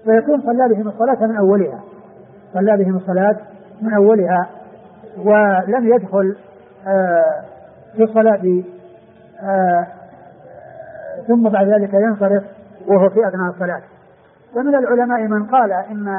فيكون صلى بهم الصلاة من أولها، صلى بهم الصلاة من أولها ولم يدخل في الصلاة ثم بعد ذلك ينصرف وهو في أثناء الصلاة. ومن العلماء من قال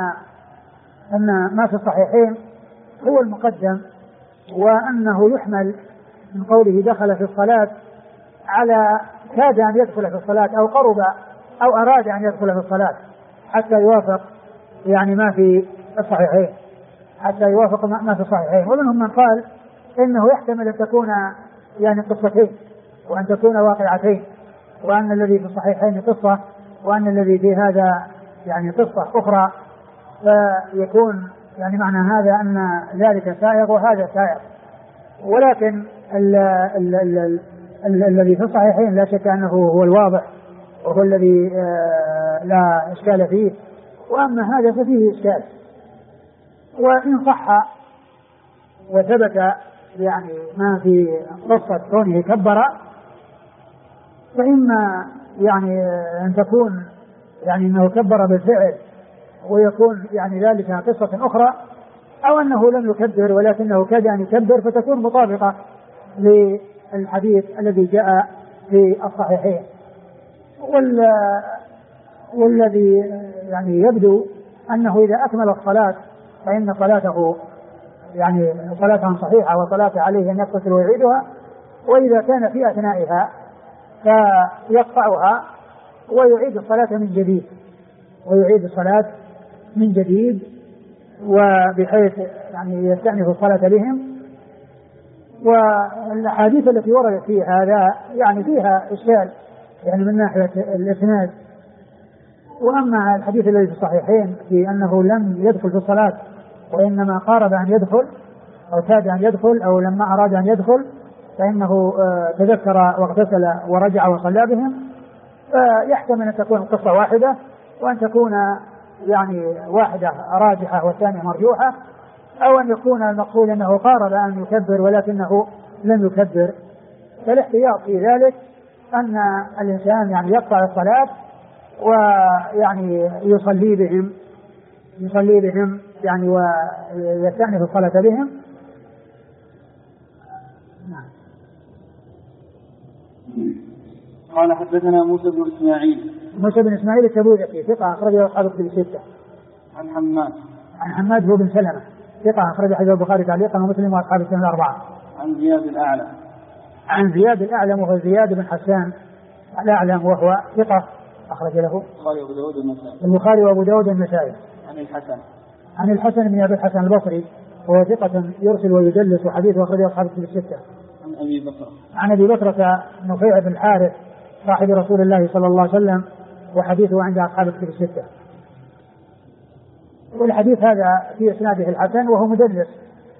أن ما في الصحيحين هو المقدم، وأنه يحمل من قوله دخل في الصلاة على كاد أن يدخل في الصلاة أو قرب أو أراد أن يدخل في الصلاة حتى يوافق يعني ما في الصحيحين، حتى يوافق ما في الصحيحين. ومنهم من قال إنه يحتمل أن تكون يعني قصتين وأن تكون واقعتين، وأن الذي في الصحيحين قصة وأن الذي في هذا يعني قصة أخرى، فيكون يعني معنى هذا أن ذلك سائغ وهذا سائغ. ولكن الذي في الصحيحين لا شك أنه هو الواضح وهو الذي لا إشكال فيه، وأما هذا ففيه إشكال. وإن صح وثبت يعني ما في قصة كونه كبر، فإما يعني أن تكون يعني أنه كبر بالفعل ويكون يعني ذلك قصة أخرى، أو أنه لم يكبر ولكنه كاد أن يكبر، فتكون مطابقة للحديث الذي جاء في الصحيحين. والذي يعني يبدو أنه إذا أكمل الصلاة فإن صلاته يعني صلاة صحيحة وصلاة عليه أن يقتصر ويعيدها، وإذا كان في أثنائها فيقطعها ويعيد الصلاة من جديد، ويعيد الصلاة من جديد وبحيث يعني يستأنف الصلاة بهم. والأحاديث التي وردت في هذا يعني فيها إشكال يعني من ناحية الإسناد. وأما الحديث الذي في الصحيحين في أنه لم يدخل في الصلاة وإنما قارب أن يدخل أو كاد أن يدخل أو لما أراد أن يدخل، فإنه تذكر واغتسل ورجع وصلى بهم، فيحتمل أن تكون القصة واحدة وأن تكون يعني واحدة راجحة والثانية مرجوحة، أو أن يكون المقصود أنه قارب أن يكبر ولكنه لم يكبر. فالاحتياط في ذلك أن الإنسان يعني يقطع الصلاة ويعني يصلي بهم يعني ويستأنف الصلاة بهم. قال حدثنا موسى بن إسماعيل التبوذقي ثقة أخرجه أصحاب الكتب الستة. عن حماد هو بن سلمة ثقة أخرج حديث البخاري تعليقا ومسلم وأصحاب السنن الأربعة. عن زياد الأعلم وهو زياد بن حسان الأعلم وهو ثقة أخرج له البخاري وأبو داود النسائي. عن الحسن بن أبي الحسن البصري وهو ثقة يرسل ويدلس وحديثه أخرجه أصحاب الكتب الستة. عن أبي بكرة نفيع بن الحارث صاحب رسول الله صلى الله عليه وسلم وحديثه عند أصحاب الكتب الستة. والحديث هذا في إسناده الحسن وهو مدلس.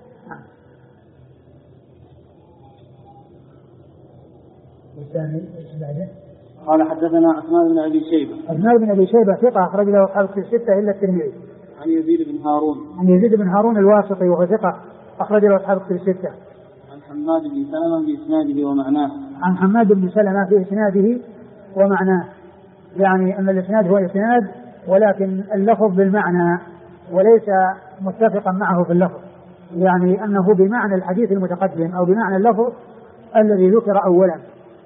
قال حدثنا عثمان بن أبي شيبة ثقة أخرج له أصحاب الكتب الستة إلا الترمذي. عن يزيد بن هارون الواسطي وهو ثقة أخرج له أصحاب الكتب الستة. عن حماد بن سلمة في إسناده ومعناه. عن حماد بن سلمة في إسناده ومعناه، يعني أن الإسناد هو إسناد ولكن اللفظ بالمعنى وليس متفقا معه في اللفظ، يعني أنه بمعنى الحديث المتقدم أو بمعنى اللفظ الذي ذكر أولا.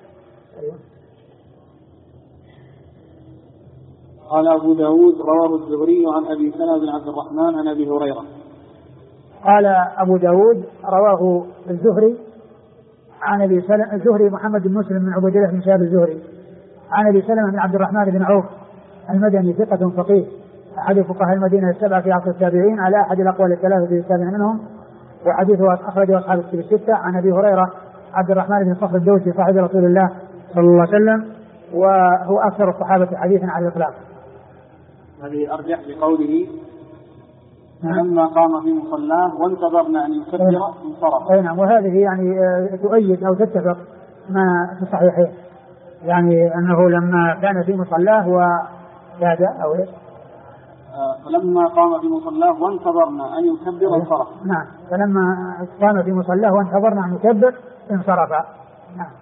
قال أبو داود رواه الزهري عن أبي سلمة بن عبد الرحمن عن أبي هريرة. قال أبو داود رواه الزهري عن أبي سلمة، الزهري محمد بن مسلم من عبد الله بن شهاب الزهري، عن أبي سلمة بن عبد الرحمن بن عوف المدني ثقة فقيه أحد فقهاء المدينة السبعة في عصر التابعين على أحد الأقوال الثلاثة في السابع منهم، وحديثه أخرجه أصحاب الكتب الستة. عن أبي هريرة عبد الرحمن بن صخر الدوسي صاحب رسول الله صلى الله عليه وسلم وهو أكثر الصحابة حديثا على الإطلاق. هذه أرجح بقوله لما قام في مصلاه وانتظرنا أن يكبر انصرف. نعم، وهذه يعني تؤيد أو تتفق ما في الصحيحين، يعني أنه لما كان في مصلاه وكاد أو إيش فلما قام في مصلاه وانتظرنا أن يكبر انصرف. نعم، فلما قام في مصلاه وانتظرنا أن يكبر انصرف. نعم،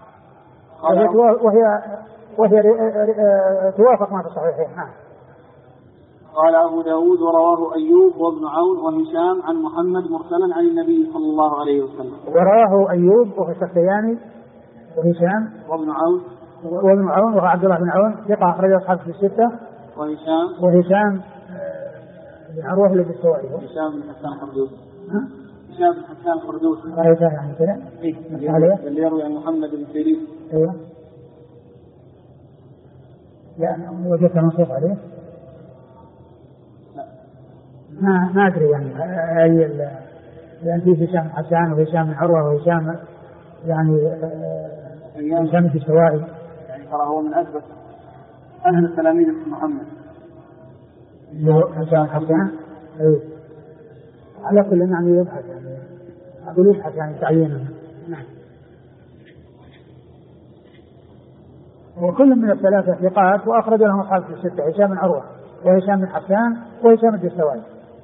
وهي توافق ما في الصحيحين. نعم. قال أبو داود ورواه أيوب وابن عون وهشام عن محمد مرسلا عن النبي صلى الله عليه وسلم. ورواه أيوب وهو السختياني وهشام وابن عون وهو عبد الله بن عون ثقة أخرجه أصحاب في الستة. وهشام بن عروة الذي السوائي هشام بن حسان الخردوسي. هشام بن حسان الخردوسي يعني كذا اللي يروي عن محمد بن سيرين. أيوه يعني وجدت منصوص عليه ما أدري يعني لأن فيه هشام بن حسان وهشام بن عروة وهشام يعني هشام بن السوائي يعني ترى هو من أثبت أهل تلاميذ محمد هشام بن حسان. أيوه على كل يعني يبحث يعني أقول يبحث يعني تعيينه. نعم. وكل من الثلاثة ثقات وأخرج لهم أصحاب في الستة هشام بن عروة وهشام بن حسان وهشام بن السوائي.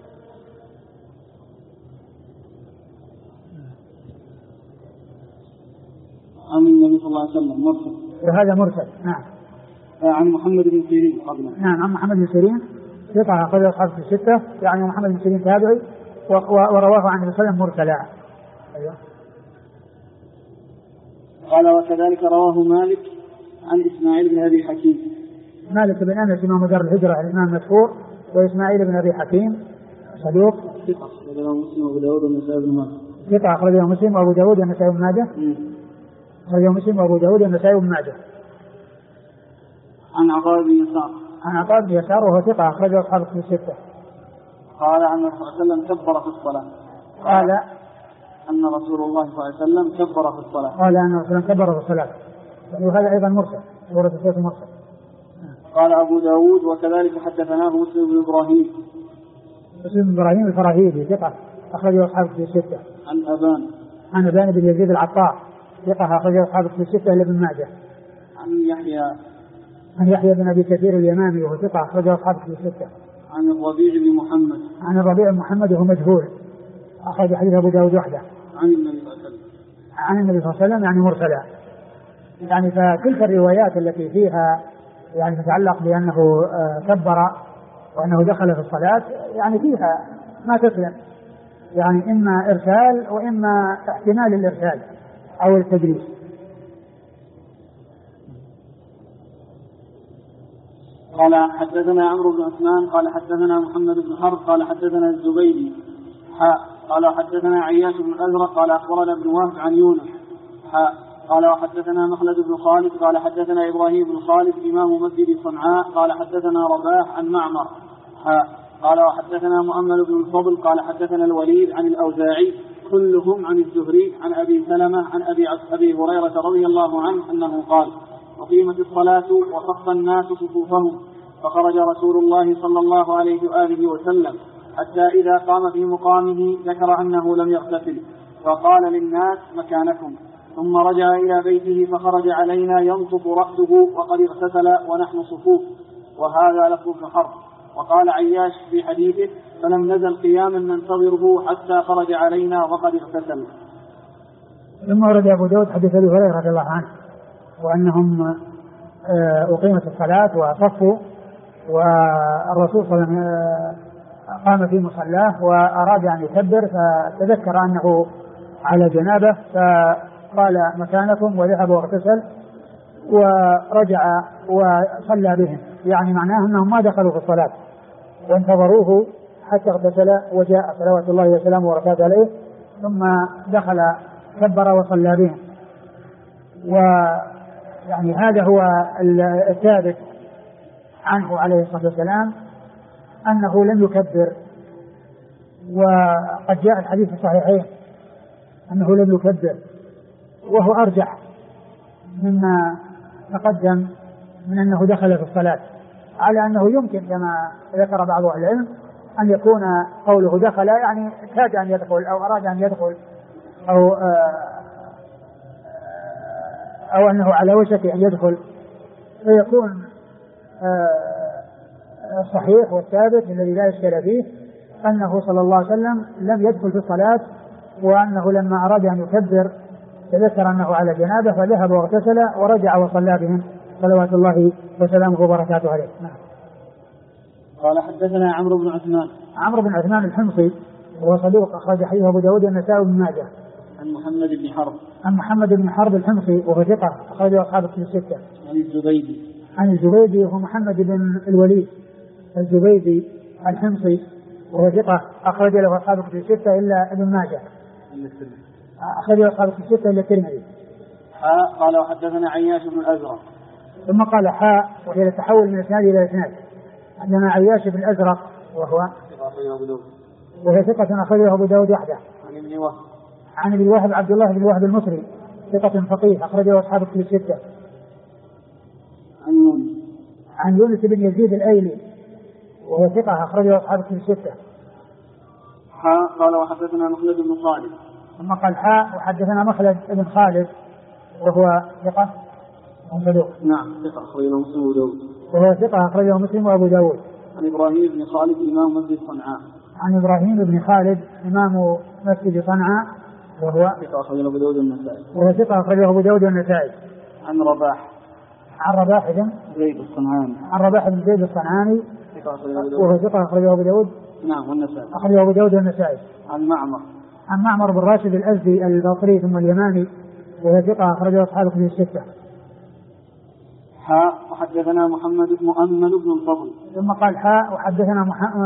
عن النبي صلى الله عليه وسلم مرسل وهذا مرسل. نعم. عن محمد بن سيرين قبله. نعم عن محمد بن سيرين ثقة أخرج أصحاب في الستة يعني محمد بن سيرين تابعي ورواه عن النبي صلى الله عليه وسلم مرسلا. أيوه. قال وكذلك رواه مالك عن إسماعيل بن أبي حكيم. مالك بن أنس إمام دار الهجرة الإمام مشهور وإسماعيل بن أبي حكيم صدوق ثقة أخرجه مسلم وأبو داود والنسائي بن ماجه. ثقة أخرجه مسلم وأبو داود والنسائي بن ماجه. أخرجه مسلم وأبو داود والنسائي بن ماجه. عن عطاء بن يسار. عن عطاء بن يسار وهو ثقة أخرجه أصحاب في الستة. قال عن النبي صلى الله عليه وسلم كبر في الصلاة. قال أن رسول الله صلى الله عليه وسلم كبر في الصلاة. قال أن رسول الله كبر في الصلاة وهذا أيضا مرسل سورة الصوت مرسل. قال أبو داود وكذلك حدثناه مسلم بن إبراهيم. مسلم بن إبراهيم الفراهيدي ثقة أخرجه أصحاب في الستة. عن أبان بن يزيد العطار ثقة أخرجه أصحاب في الستة إلا ابن ماجه. عن يحيى بن أبي كثير اليمامي وهو ثقة أخرجه أصحاب في الستة. عن الربيع بن محمد وهو مجهول أخرج حديث أبو داود وحده. عن النبي صلى الله عليه وسلم يعني مرسلا. يعني فتلك الروايات التي فيها يعني تتعلق بأنه كبر وأنه دخل في الصلاة يعني فيها ما تسلم يعني إما إرسال وإما احتمال الإرسال أو التدريس. قال حدثنا عمرو بن عثمان قال حدثنا محمد بن حرب قال حدثنا الزبيدي قال حدثنا عياش بن الأزرق قال أخبرنا ابن وهب عن يونس قال وحدثنا مخلد بن خالد قال حدثنا إبراهيم بن خالد إمام مسجد صنعاء قال حدثنا رباح عن معمر قال وحدثنا مؤمل بن الفضل قال حدثنا الوليد عن الأوزاعي كلهم عن الزهري عن أبي سلمة عن أبي هريرة رضي الله عنه أنه قال وقيمت الصلاة وصف الناس صفوفهم فخرج رسول الله صلى الله عليه وآله وسلم حتى إذا قام في مقامه ذكر أنه لم يغتسل فقال للناس مكانكم ثم رجع إلى بيته فخرج علينا ينطف رأسه وقد اغتسل ونحن صفوف وهذا لفظ ابن حرب. وقال عياش في حديثه فلم نزل قياما ننتظره حتى خرج علينا وقد اغتسل. ثم ورد أبو داود حديث أبي هريرة رضي الله عنه وأنهم أقيمت الصلاة وصفوا والرسول صلى الله عليه وسلم قام في مصلاه وأراد أن يكبر فتذكر أنه على جنابه فقال مكانكم وذهب واغتسل ورجع وصلى بهم يعني معناه أنهم ما دخلوا في الصلاة وانتظروه حتى اغتسل وجاء صلوات الله وسلامه وبركاته عليه ثم دخل كبر وصلى بهم. ويعني هذا هو الثابت عنه عليه الصلاة والسلام أنه لم يكبر وقد جاء الحديث الصحيحين أنه لم يكبر وهو أرجح مما تقدم من أنه دخل في الصلاة على أنه يمكن كما ذكر بعض أهل العلم أن يكون قوله دخل يعني كاد أن يدخل أو أراد أن يدخل أو أنه على وشك أن يدخل فيكون الصحيح والثابت الذي لا إشكال فيه أنه صلى الله عليه وسلم لم يدخل في الصلاة وأنه لما أراد أن يكبر تذكر أنه على جنابه فذهب واغتسل ورجع وصلى بهم صلوات الله وسلامه وبركاته عليه. قال حدثنا عمرو بن عثمان. عمرو بن عثمان الحمصي وهو صدوق أخرج حديثه أبو داود والنسائي وابن ماجه. عن محمد بن حرب. عن محمد بن حرب الحمصي وهو ثقة أخرجه أصحاب الكتب الستة. عن الزبيدي. عن الزبيدي وهو محمد بن الوليد الزبيدي الحمصي وهو ثقة أخرج له أصحاب الكتب الستة إلا ابن ماجه. أخرج له أصحاب الكتب الستة إلا الترمذي. قال وحدثنا عياش بن الأزرق. ثم قال حاء وهي تحول من إسناد إلى إسناد. عندنا عياش بن الأزرق وهو ثقة أخرجه أبو داود وحده. عن ابن وهب عبد الله بن وهب المصري ثقة فقيه أخرجه أصحاب الكتب الستة. عن يونس بن يزيد الأيلي وهو ثقة أخرجه أصحاب الكتب الستة. قال وحدثنا مخلد بن خالد. ثم قال حاء وحدثنا مخلد بن خالد وهو ثقة صدوق. نعم ثقة أخرجه مسلم وأبو داود. وهو ثقة أخرجه مسلم وأبو داود. عن إبراهيم بن خالد إمام مسجد صنعاء. عن إبراهيم بن خالد إمام مسجد صنعاء وهو ثقة أخرجه أبو داود والنسائي. وهو ثقة أخرجه أبو داود والنسائي. عن رباح. عن رباح بن زيد الصنعاني. عن رباح بن زيد الصنعاني وهو ثقة أخرجه أبو داود. نعم والنسائي. أخرجه أبو داود والنسائي. عن معمر. عن معمر بن راشد الأزدي البصري ثم اليماني وهو ثقة أخرجه أصحاب الكتب الستة. وحدثنا مؤمل بن الفضل. ثم قال حاء وحدثنا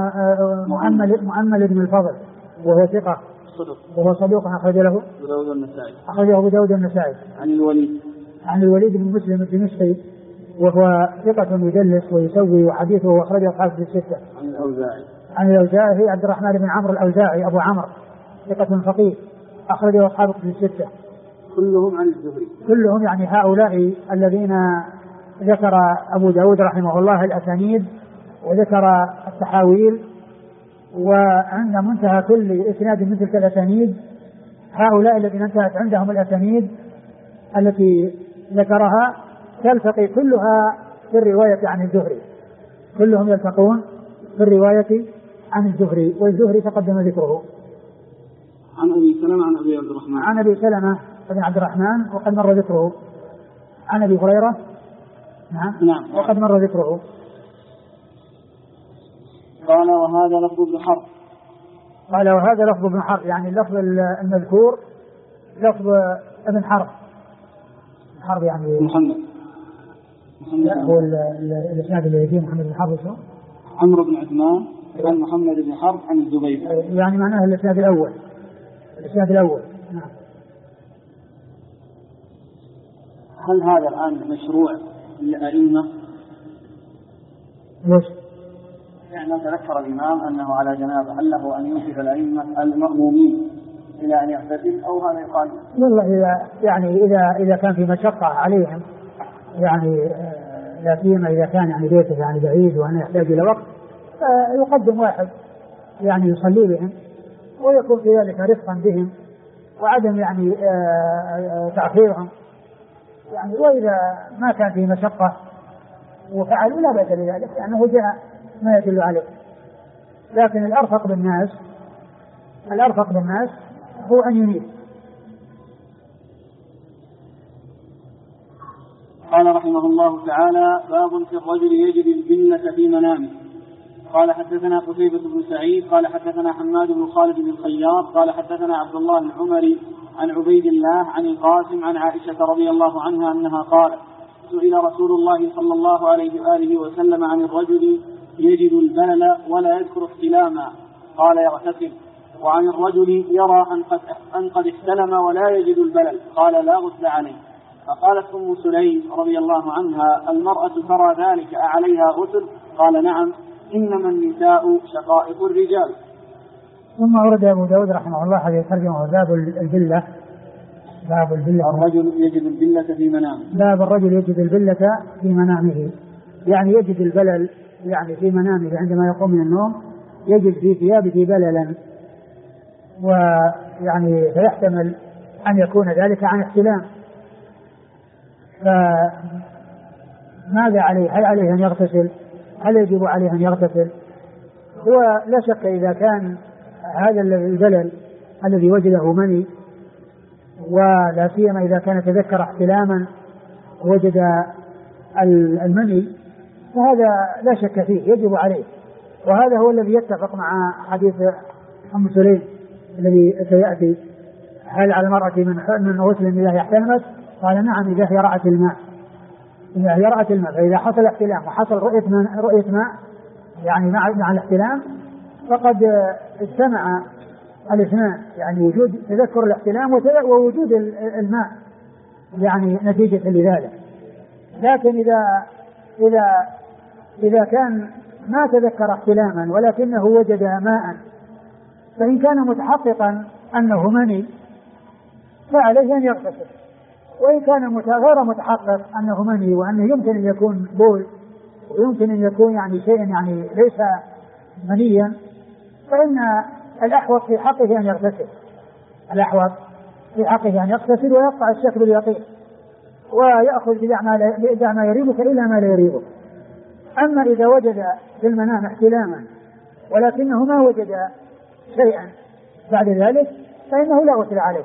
مؤمل بن الفضل وهو ثقة وهو صدوق أخرج له أخرجه أبو داود النسائي. عن الوليد بن مسلم الدمشقي وهو ثقة يدلس ويسوي وحديثه وأخرجه أصحاب الستة. عن الأوزاعي عبد الرحمن بن عمرو الأوزاعي أبو عمرو ثقة فقيه أخرجه أصحاب الستة. كلهم عن الزهري. كلهم يعني هؤلاء الذين ذكر أبو داود رحمه الله الأسانيد وذكر التحاويل وعند منتهى كل إسناد من تلك الأسانيد هؤلاء الذين انتهت عندهم الأسانيد التي ذكرها تلتقي كلها في الرواية عن الزهري. كلهم يلتقون في الرواية عن الزهري والزهري تقدم ذكره. عن أبي سلمة عن أبي عبد الرحمن. عن أبي سلمة بن عبد الرحمن وقد مر ذكره. عن أبي هريرة نعم وقد مر ذكره. قال وهذا لفظ ابن حرب. قال وهذا لفظ ابن حرب يعني اللفظ المذكور لفظ ابن حرب. حرب يعني محمد هو الإسناد اللي فيه محمد بن حرب شو؟ عمرو بن عثمان عن محمد بن حرب عن الزبيدي يعني معناه الإسناد الأول. نعم. هل هذا الآن مشروع للأئمة؟ ليش؟ يعني تذكر الإمام أنه على جنابه هل له أن يوقف الأئمة المأمومين إلى أن يعتزل أو هذا يقال؟ والله إذا كان في مشقة عليهم يعني لا سيما إذا كان يعني بيته يعني بعيد وأنا يحتاج إلى وقت يقدم واحد يعني يصلي بهم ويكون في ذلك رفقا بهم وعدم يعني تأخيرهم يعني. وإذا ما كان في مشقة وفعلوا لا بأس بذلك لأنه جاء ما يدل عليه. لكن الأرفق بالناس هو أن ينيب. قال رحمه الله تعالى باب في الرجل يجد الجنة في منامه. قال حدثنا قتيبة بن سعيد قال حدثنا حماد بن خالد بن الخياط قال حدثنا عبد الله العمري عن عبيد الله عن القاسم عن عائشة رضي الله عنها أنها قالت سئل رسول الله صلى الله عليه وآله وسلم عن الرجل يجد البلل ولا يذكر احتلاما قال يغتسل وعن الرجل يرى أن قد احتلم ولا يجد البلل قال لا غسل عليه. فقالت أم سليم رضي الله عنها المرأة ترى ذلك أعليها غسل؟ قال نعم إنما النساء شقائق الرجال. ثم ورد أبو داود رحمه الله هذه الترجمة باب البلة. الرجل يجد البلة في منامه. باب الرجل يجد البلة في منامه يعني يجد البلل يعني في منامه عندما يقوم من النوم يجد في ثيابه بللا ويعني فيحتمل أن يكون ذلك عن احتلام. فماذا عليه؟ هل عليه أن يغتسل؟ هل يجب عليه أن يغتسل؟ هو لا شك إذا كان هذا البلل الذي وجده مني ولا سيما إذا كان تذكر احتلاما وجد المني فهذا لا شك فيه يجب عليه وهذا هو الذي يتفق مع حديث أم سليم الذي سيأتي: هل على المرأة من غسل إذا احتلمت؟ قال: نعم إذا هي رأت الماء. إذا هي رأت الماء، فإذا حصل احتلام وحصل رؤية ماء يعني مع الاحتلام فقد اجتمع الاثنان، يعني وجود تذكر الاحتلام ووجود الماء يعني نتيجة لذلك. لكن إذا كان ما تذكر احتلاما ولكنه وجد ماء، فإن كان متحققا أنه مني فعليه أن يغتسل، وإن كان غير متحقق أنه مني وأنه يمكن أن يكون بول ويمكن أن يكون يعني شيء يعني ليس منيا، فإن الأحوط في حقه أن يغتسل. الأحوط في حقه أن يغتسل ويقطع الشك باليقين ويأخذ بدع ما يريبك إلى ما لا يريبك. أما إذا وجد في المنام احتلاما ولكنه ما وجد شيئا بعد ذلك فإنه لا غسل عليه.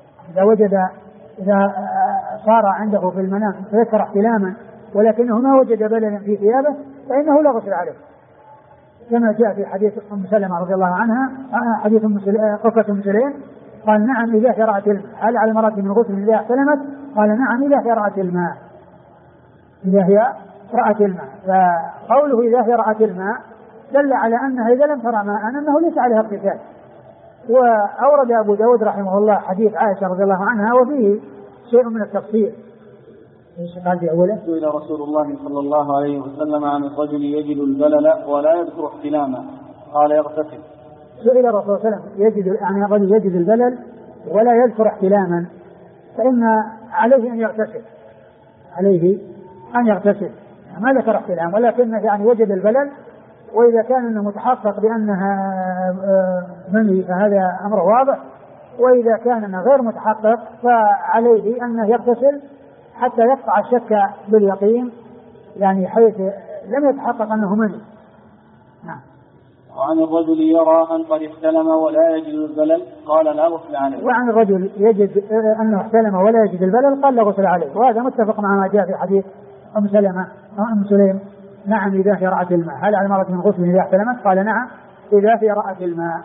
إذا صار عنده في المنام تذكر احتلاما ولكنه ما وجد بللا في ثيابه فإنه لا غسل عليه، كما جاء في حديث أم سلمة رضي الله عنها، حديث قصة أم سليم: قال: نعم إذا هي رأت الماء. هل على المرأة من غسل إذا احتلمت؟ قال: نعم إذا هي رأت الماء. إذا هي رأت الماء. فقوله إذا هي رأت الماء دل على أنها إذا لم ترى ماء أنه ليس عليها اغتسال. وأورد أبو داود رحمه الله حديث عائشة رضي الله عنها وفيه شيء من التفصيل. قال في أوله: سئل رسول الله صلى الله عليه وسلم عن الرجل يجد البلل ولا يذكر احتلاما قال: يغتسل. سئل الرسول صلى الله عليه وسلم يعني الرجل يجد البلل ولا يذكر احتلاما فإن عليه أن يغتسل. عليه أن يغتسل، ما ذكر احتلام ولكنه يعني وجد البلل، وإذا كان أنه متحقق بأنها مني فهذا أمر واضح، وإذا كان أنه غير متحقق فعليه أنه يغتسل حتى يقطع الشك باليقين، يعني حيث لم يتحقق أنه مني. نعم. وعن الرجل يرى أن قد احتلم ولا يجد البلل قال: لا غسل عليه. وعن الرجل يجد أنه احتلم ولا يجد البلل قال: لا غسل عليه. وهذا متفق مع ما جاء في حديث أم سليم: نعم إذا هي رأت الماء. هل على المرأة من غسل إذا احتلمت؟ قال: نعم إذا هي رأت الماء.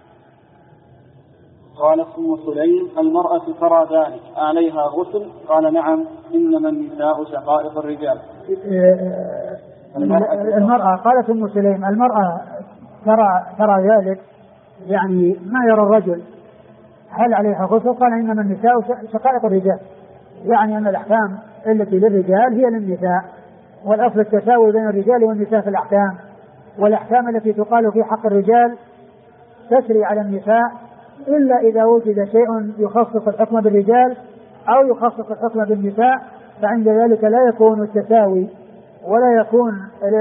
قال أم سليم: المرأة ترى ذلك عليها غسل؟ قال: نعم إنما النساء شقائق الرجال. المرأة قالت أم سليم: المرأة ترى ذلك، يعني ما يرى الرجل. هل عليها غسل؟ قال: إنما النساء شقائق الرجال، يعني أن الأحكام التي للرجال هي للنساء، والأصل التساوي بين الرجال والنساء في الأحكام، والأحكام التي تقال في حق الرجال تسري على النساء إلا إذا وجد شيء يخصص الحكم بالرجال أو يخصص الحكم بالنساء، فعند ذلك لا يكون التساوي ولا يكون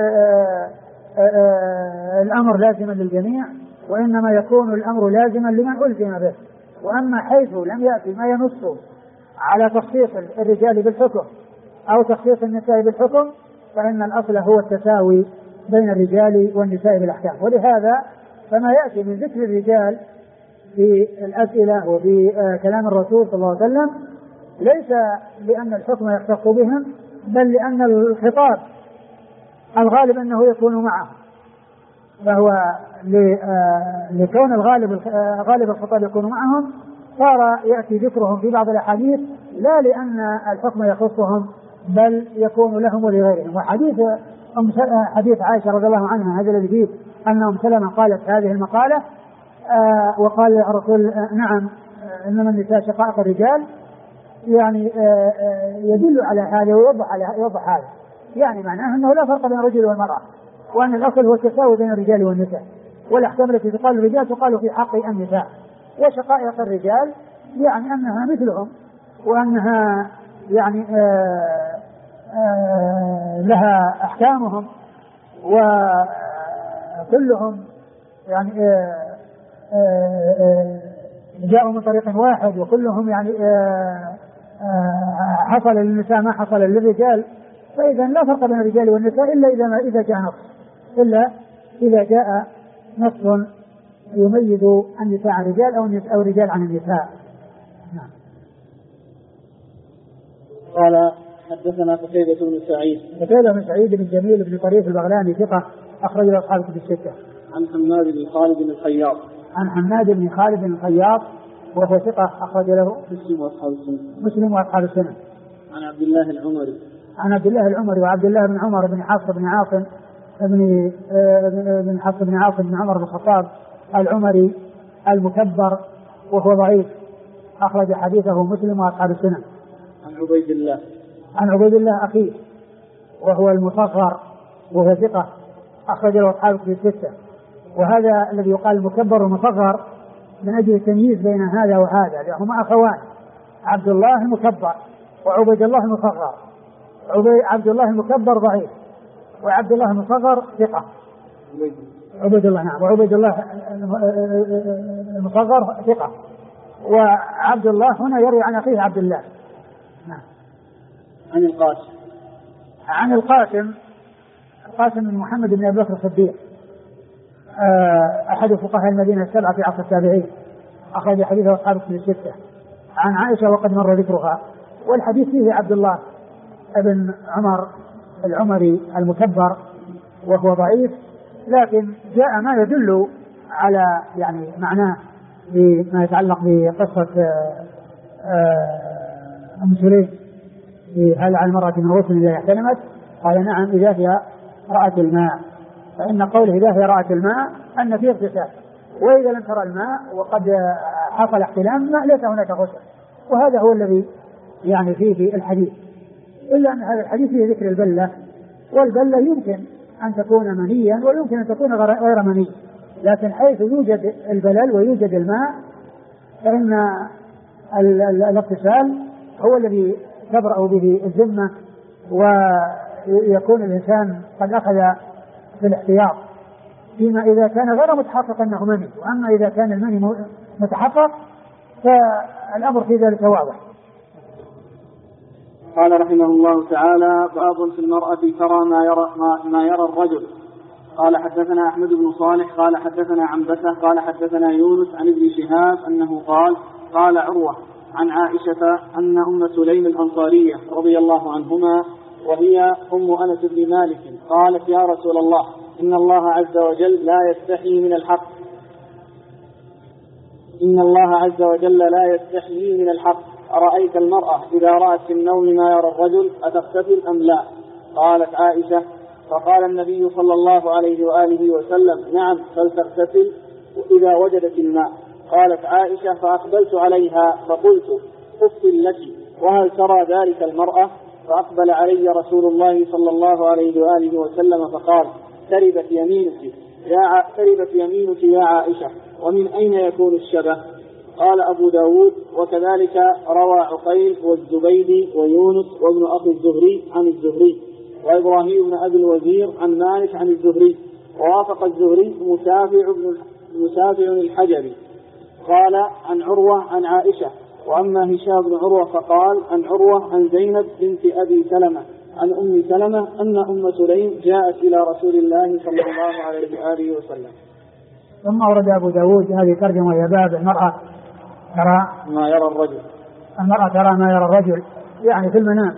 الأمر لازما للجميع، وإنما يكون الأمر لازما لمن ألزم به. وأما حيث لم يأتي ما ينص على تخصيص الرجال بالحكم أو تخصيص النساء بالحكم فإن الأصل هو التساوي بين الرجال والنساء بالأحكام. ولهذا فما يأتي من ذكر الرجال في الأسئلة وفي كلام الرسول صلى الله عليه وسلم ليس لأن الحكم يختص بهم، بل لأن الخطاب الغالب أنه يكون معهم، فهو لكون غالب الخطاب يكون معهم صار يأتي ذكرهم في بعض الأحاديث لا لأن الحكم يخصهم بل يكون لهم ولغيرهم. وحديث حديث عائشة رضي الله عنها هذا الذي فيه أن أم سلمة قالت هذه المقالة وقال الرسول: نعم إنما النساء شقائق الرجال، يعني يدل على هذا ويوضح هذا، يعني معناه أنه لا فرق بين الرجل والمرأة، وأن الأصل هو التساوي بين الرجال والنساء، والأحكام التي تقال للرجال تقال في حق النساء، وشقائق الرجال يعني أنها مثلهم، وأنها يعني لها أحكامهم، وكلهم يعني جاءوا من طريق واحد، وكلهم يعني حصل للنساء ما حصل للرجال، فإذا لا فرق بين الرجال والنساء إلا إذا جاء نص، إلا إذا جاء نص يميز النساء عن الرجال أو الرجال عن النساء. نعم. قال: حدثنا قتيبة بن سعيد. قتيبة بن سعيد بن جميل بن طريف البغلاني ثقة أخرج له أصحاب الكتب الستة. عن حماد بن خالد الخياط. عن حماد بن خالد الخياط وهو ثقة أخرج له مسلم وأصحاب السنن. عن عبد الله العمري. عن عبد الله العمري وعبد الله بن عمر بن حفص بن عاصم بن حفص بن عاصم بن عمر بن الخطاب العمري المكبر وهو ضعيف أخرج حديثه مسلم وأصحاب السنن. عن عبيد الله أخيه وهو المصغر وهو ثقة أخرج له أصحاب الكتب الستة. وهذا الذي يقال المكبر والمصغر من أجل التمييز بين هذا وهذا لأنهما أخوان، عبد الله المكبر وعبيد الله المصغر. عبد الله المكبر ضعيف وعبد الله المصغر ثقة. عبيد الله نعم، وعبيد الله المصغر ثقة، وعبد الله هنا يروي عن أخيه عبد الله. نعم. عن القاسم بن محمد بن أبي بكر الصديق أحد فقهاء المدينة السبعة في عصر التابعين أخرج حديثه أصحاب الكتب الستة. عن عائشة وقد مر ذكرها، والحديث فيه عبد الله بن عمر العمري المكبر وهو ضعيف، لكن جاء ما يدل على يعني معناه بما يتعلق بقصة أم سليم هل على المرأة من غسل إذا احتلمت؟ قال نعم إذا هي رأت الماء، فإن قوله إذا هي رأت الماء أن فيه اغتسال، وإذا لم ترى الماء وقد حصل احتلام ليس هناك غسل. وهذا هو الذي يعني فيه الحديث، إلا أن هذا الحديث فيه ذكر البلة، والبلة يمكن أن تكون منيا ويمكن أن تكون غير مني، لكن حيث يوجد البلل ويوجد الماء فإن الاغتسال هو الذي تبرأ به الذمة ويكون الإنسان قد أخذ بالاحتياط، فيما إذا كان غير متحقق أنه مني. وأما إذا كان المني متحقق فالأمر في ذلك واضح. قال رحمه الله تعالى: باب في المرأة ترى ما يرى الرجل. قال حدثنا أحمد بن صالح قال حدثنا عنبسة قال حدثنا يونس عن ابن شهاب أنه قال عروة عن عائشة أن أم سليم الأنصارية رضي الله عنهما وهي أم أنس بن مالك قالت: يا رسول الله، إن الله عز وجل لا يستحيي من الحق، إن الله عز وجل لا يستحيي من الحق، أرأيت المرأة إذا رأت في النوم ما يرى الرجل أتغتسل أم لا؟ قالت عائشة: فقال النبي صلى الله عليه وآله وسلم: نعم فلتغتسل إذا وجدت الماء. قالت عائشة: فأقبلت عليها فقلت: أف لك، وهل ترى ذلك المرأة؟ فأقبل علي رسول الله صلى الله عليه وآله وسلم فقال: تربت يمينك يا عائشة، ومن أين يكون الشبه؟ قال أبو داود: وكذلك روى عقيل والزبيدي ويونس وابن أخي الزهري عن الزهري، وإبراهيم بن أبي الوزير عن مالك عن الزهري، ووافق الزهري مسافع الحجري. قال عن عروة عن عائشة. وأما هشام بن عروة فقال عن عروة عن زينب بنت أبي سلمة عن أم سلمة أن أم سليم جاءت إلى رسول الله صلى الله عليه وآله وسلم. ثم أورد أبو داود هذه ترجمة يا باب المرأة ترى ما يرى الرجل. المرأة ترى ما يرى الرجل يعني في المنام،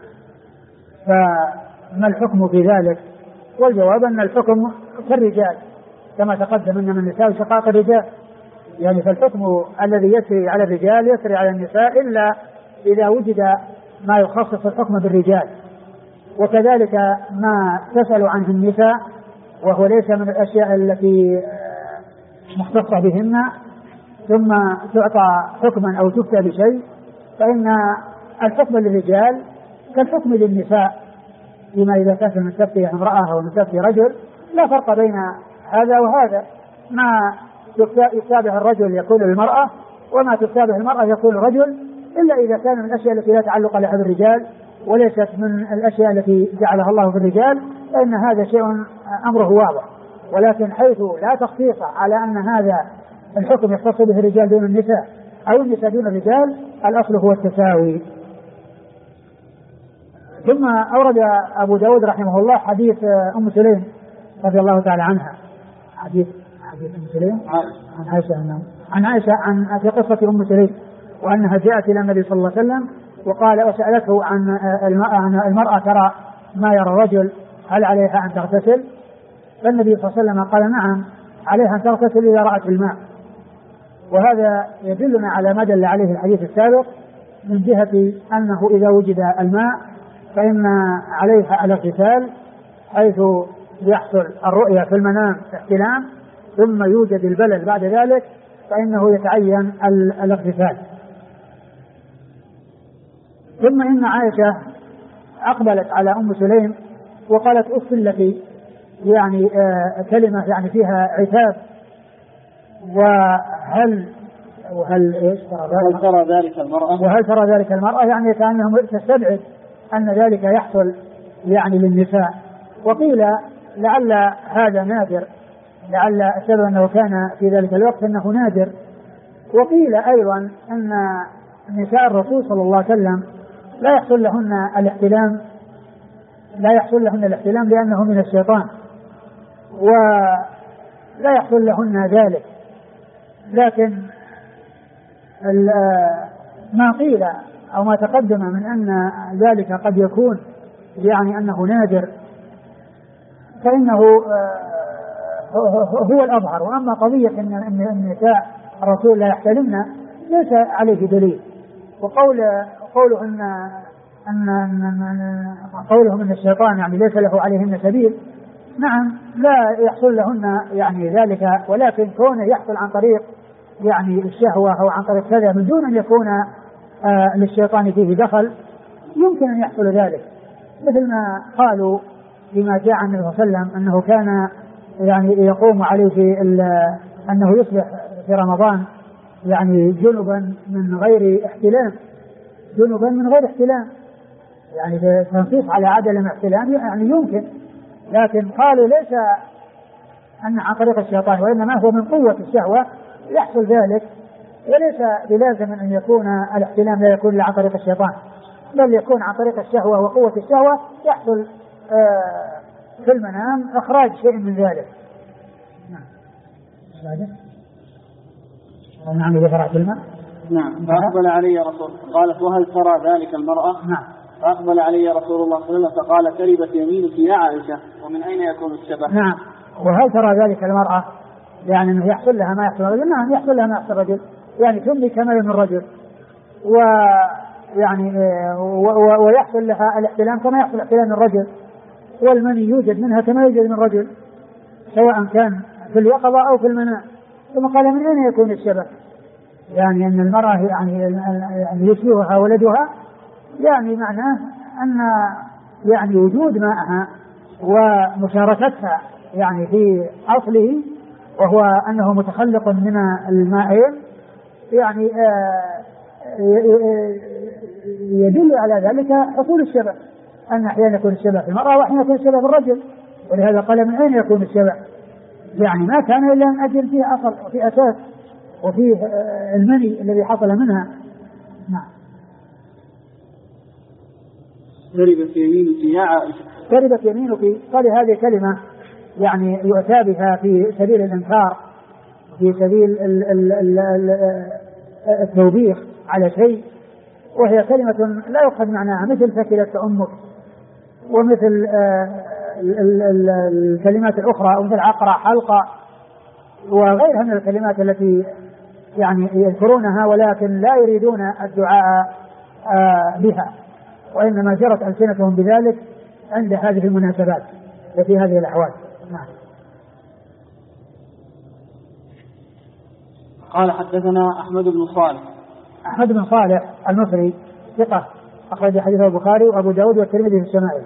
فما الحكم في ذلك؟ والجواب أن الحكم كالرجال كما تقدم أن النساء شقاق الرجال، يعني فالحكم الذي يسري على الرجال يسري على النساء إلا إذا وجد ما يخصص الحكم بالرجال. وكذلك ما تسأل عنه النساء وهو ليس من الأشياء التي مختصة بهن ثم تعطى حكما أو تفتى بشيء، فإن الحكم للرجال كالحكم للنساء، فيما إذا كانت من تفتي امرأة أو من تفتي رجل لا فرق بين هذا وهذا. ما يتابع الرجل يكون للمرأة، وما تتابع المرأة يكون الرجل، إلا إذا كان من الأشياء التي لا تعلق لها بالرجال وليست من الأشياء التي جعلها الله في الرجال، فإن هذا شيء أمره واضح. ولكن حيث لا تخصيص على أن هذا الحكم يختص به الرجال دون النساء أو النساء دون الرجال، الأصل هو التساوي. ثم أورد أبو داود رحمه الله حديث أم سليم رضي الله تعالى عنها، حديث أم سليم عن عائشة عن في قصة أم سليم، وأنها جاءت إلى النبي صلى الله عليه وسلم وقال وسألته عن المرأة ترى ما يرى الرجل هل عليها أن تغتسل؟ فالنبي صلى الله عليه وسلم قال نعم عليها أن تغتسل إذا رأت الماء. وهذا يدلنا على ما دل عليه الحديث السابق من جهة أنه إذا وجد الماء فإن عليها الاغتسال، حيث يحصل الرؤيا في المنام احتلام ثم يوجد البلل بعد ذلك فإنه يتعين الاغتسال. ثم إن عائشة أقبلت على أم سليم وقالت أف لك، يعني كلمة يعني فيها عتاب، وهل ترى ذلك المرأة يعني كأنهم تستبعد أن ذلك يحصل يعني للنساء. وقيل لعل هذا نادر، لعل السبب أنه كان في ذلك الوقت أنه نادر. وقيل أيضا أن نساء الرسول صلى الله عليه وسلم لا يحصل لهن الاحتلام لأنه من الشيطان، ولا يحصل لهن ذلك. لكن ما قيل أو ما تقدم من أن ذلك قد يكون يعني أنه نادر فإنه هو الأظهر. وأما قضية أن النساء الرسول لا يحتلمن ليس عليه دليل. قولهم أن الشيطان يعني ليس له عليهن سبيل، نعم لا يحصل لهن يعني ذلك، ولكن كونه يحصل عن طريق يعني الشهوة أو عن طريق كذا من دون أن يكون للشيطان فيه دخل يمكن أن يحصل ذلك، مثل ما قالوا فيما جاء عن النبي صلى الله عليه وسلم أنه كان يعني يقوم عليه في أنه يصبح في رمضان يعني جنبا من غير احتلام، يعني تنصيص على عدم احتلام يعني يمكن، لكن قالوا ليس أن عن طريق الشيطان، وإنما هو من قوة الشهوة يحصل ذلك، وليس بلازم أن يكون الاحتلام لا يكون عن طريق الشيطان، بل يكون عن طريق الشهوة وقوة الشهوة يحصل في المنام إخراج شيء من ذلك. نعم إذا فرعت الماء. نعم. فأقبل علي رسول قالت وهل ترى ذلك المرأة؟ نعم. فأقبل علي رسول الله صلى الله عليه وسلم فقال تربت يمينك يا عائشة ومن أين يكون الشبه؟ نعم. وهل ترى ذلك المرأة يعني أنه يحصل لها ما يحصل الرجل؟ نعم يحصل لها ما يحصل الرجل، يعني تملي كما من الرجل، ويعني ويحصل لها الاحتلام كما يحصل احتلام الرجل، والمني يوجد منها كما يوجد من الرجل سواء كان في اليقظة أو في المنام. ثم قال من أين يكون الشبه؟ يعني أن المرأة يعني يشبهها ولدها، يعني معناه أن يعني وجود ماءها ومشاركتها يعني في أصله وهو أنه متخلق من المائين يعني يدل على ذلك حصول الشبه، أن أحيانا يكون الشبه في المرأة وأحيانا يكون الشبه في الرجل، ولهذا قال من أين يكون الشبه؟ يعني ما كان إلا أن أجل فيه أصل وفي أساس وفيه المني الذي حصل منها. نعم. تربت يمينك يا عائشة. تربت يمينك، قال هذه كلمة يعني يؤتى بها في سبيل الإنكار، في سبيل التوبيخ على شيء، وهي كلمة لا يؤخذ معناها، مثل ثكلت أمك، ومثل الكلمات الأخرى، ومثل عقرة حلقة وغيرها من الكلمات التي يعني يذكرونها ولكن لا يريدون الدعاء بها، وإنما جرت ألسنتهم بذلك عند هذه المناسبات وفي هذه الأحوال. نعم. قال حدثنا أحمد بن صالح المصري ثقة أخرج حديثه البخاري وأبو داود والترمذي في الشمائل.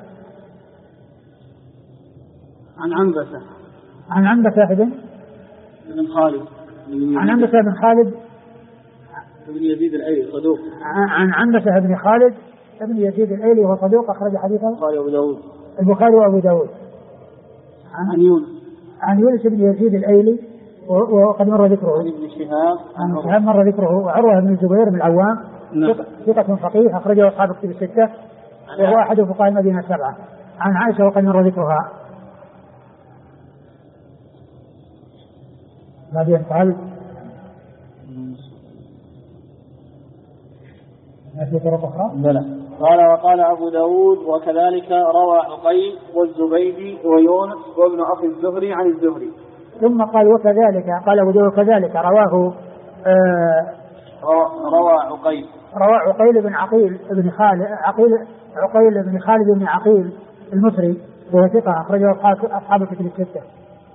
عن عنبسة بن خالد عن عنبسة بن خالد بن يزيد الأيلي صدوق. عن عنبسة بن خالد بن يزيد الأيلي وهو صدوق أخرج حديثه البخاري وأبو داود. عن يونس بن يزيد الأيلي وقد مر ذكره. عن شهاب مر ذكره. وعروة بن الزبير بن العوام ثقة فقيه أخرجه أصحاب الكتب الستة وهو أحد فقهاء المدينة السبعة. عن عائشة وقد مر ذكرها. بعدين قال ما في طرق أخرى؟ بلى. قال وقال أبو داود وكذلك روى عقيل والزبيدي ويونس وابن أخي الزهري عن الزهري. ثم قال وكذلك قال أبو داود كذلك رواه روى عقيل بن عقيل بن خالد عقيل بن خالد بن عقيل المصري وهو ثقة أخرجه أصحاب الكتب الستة.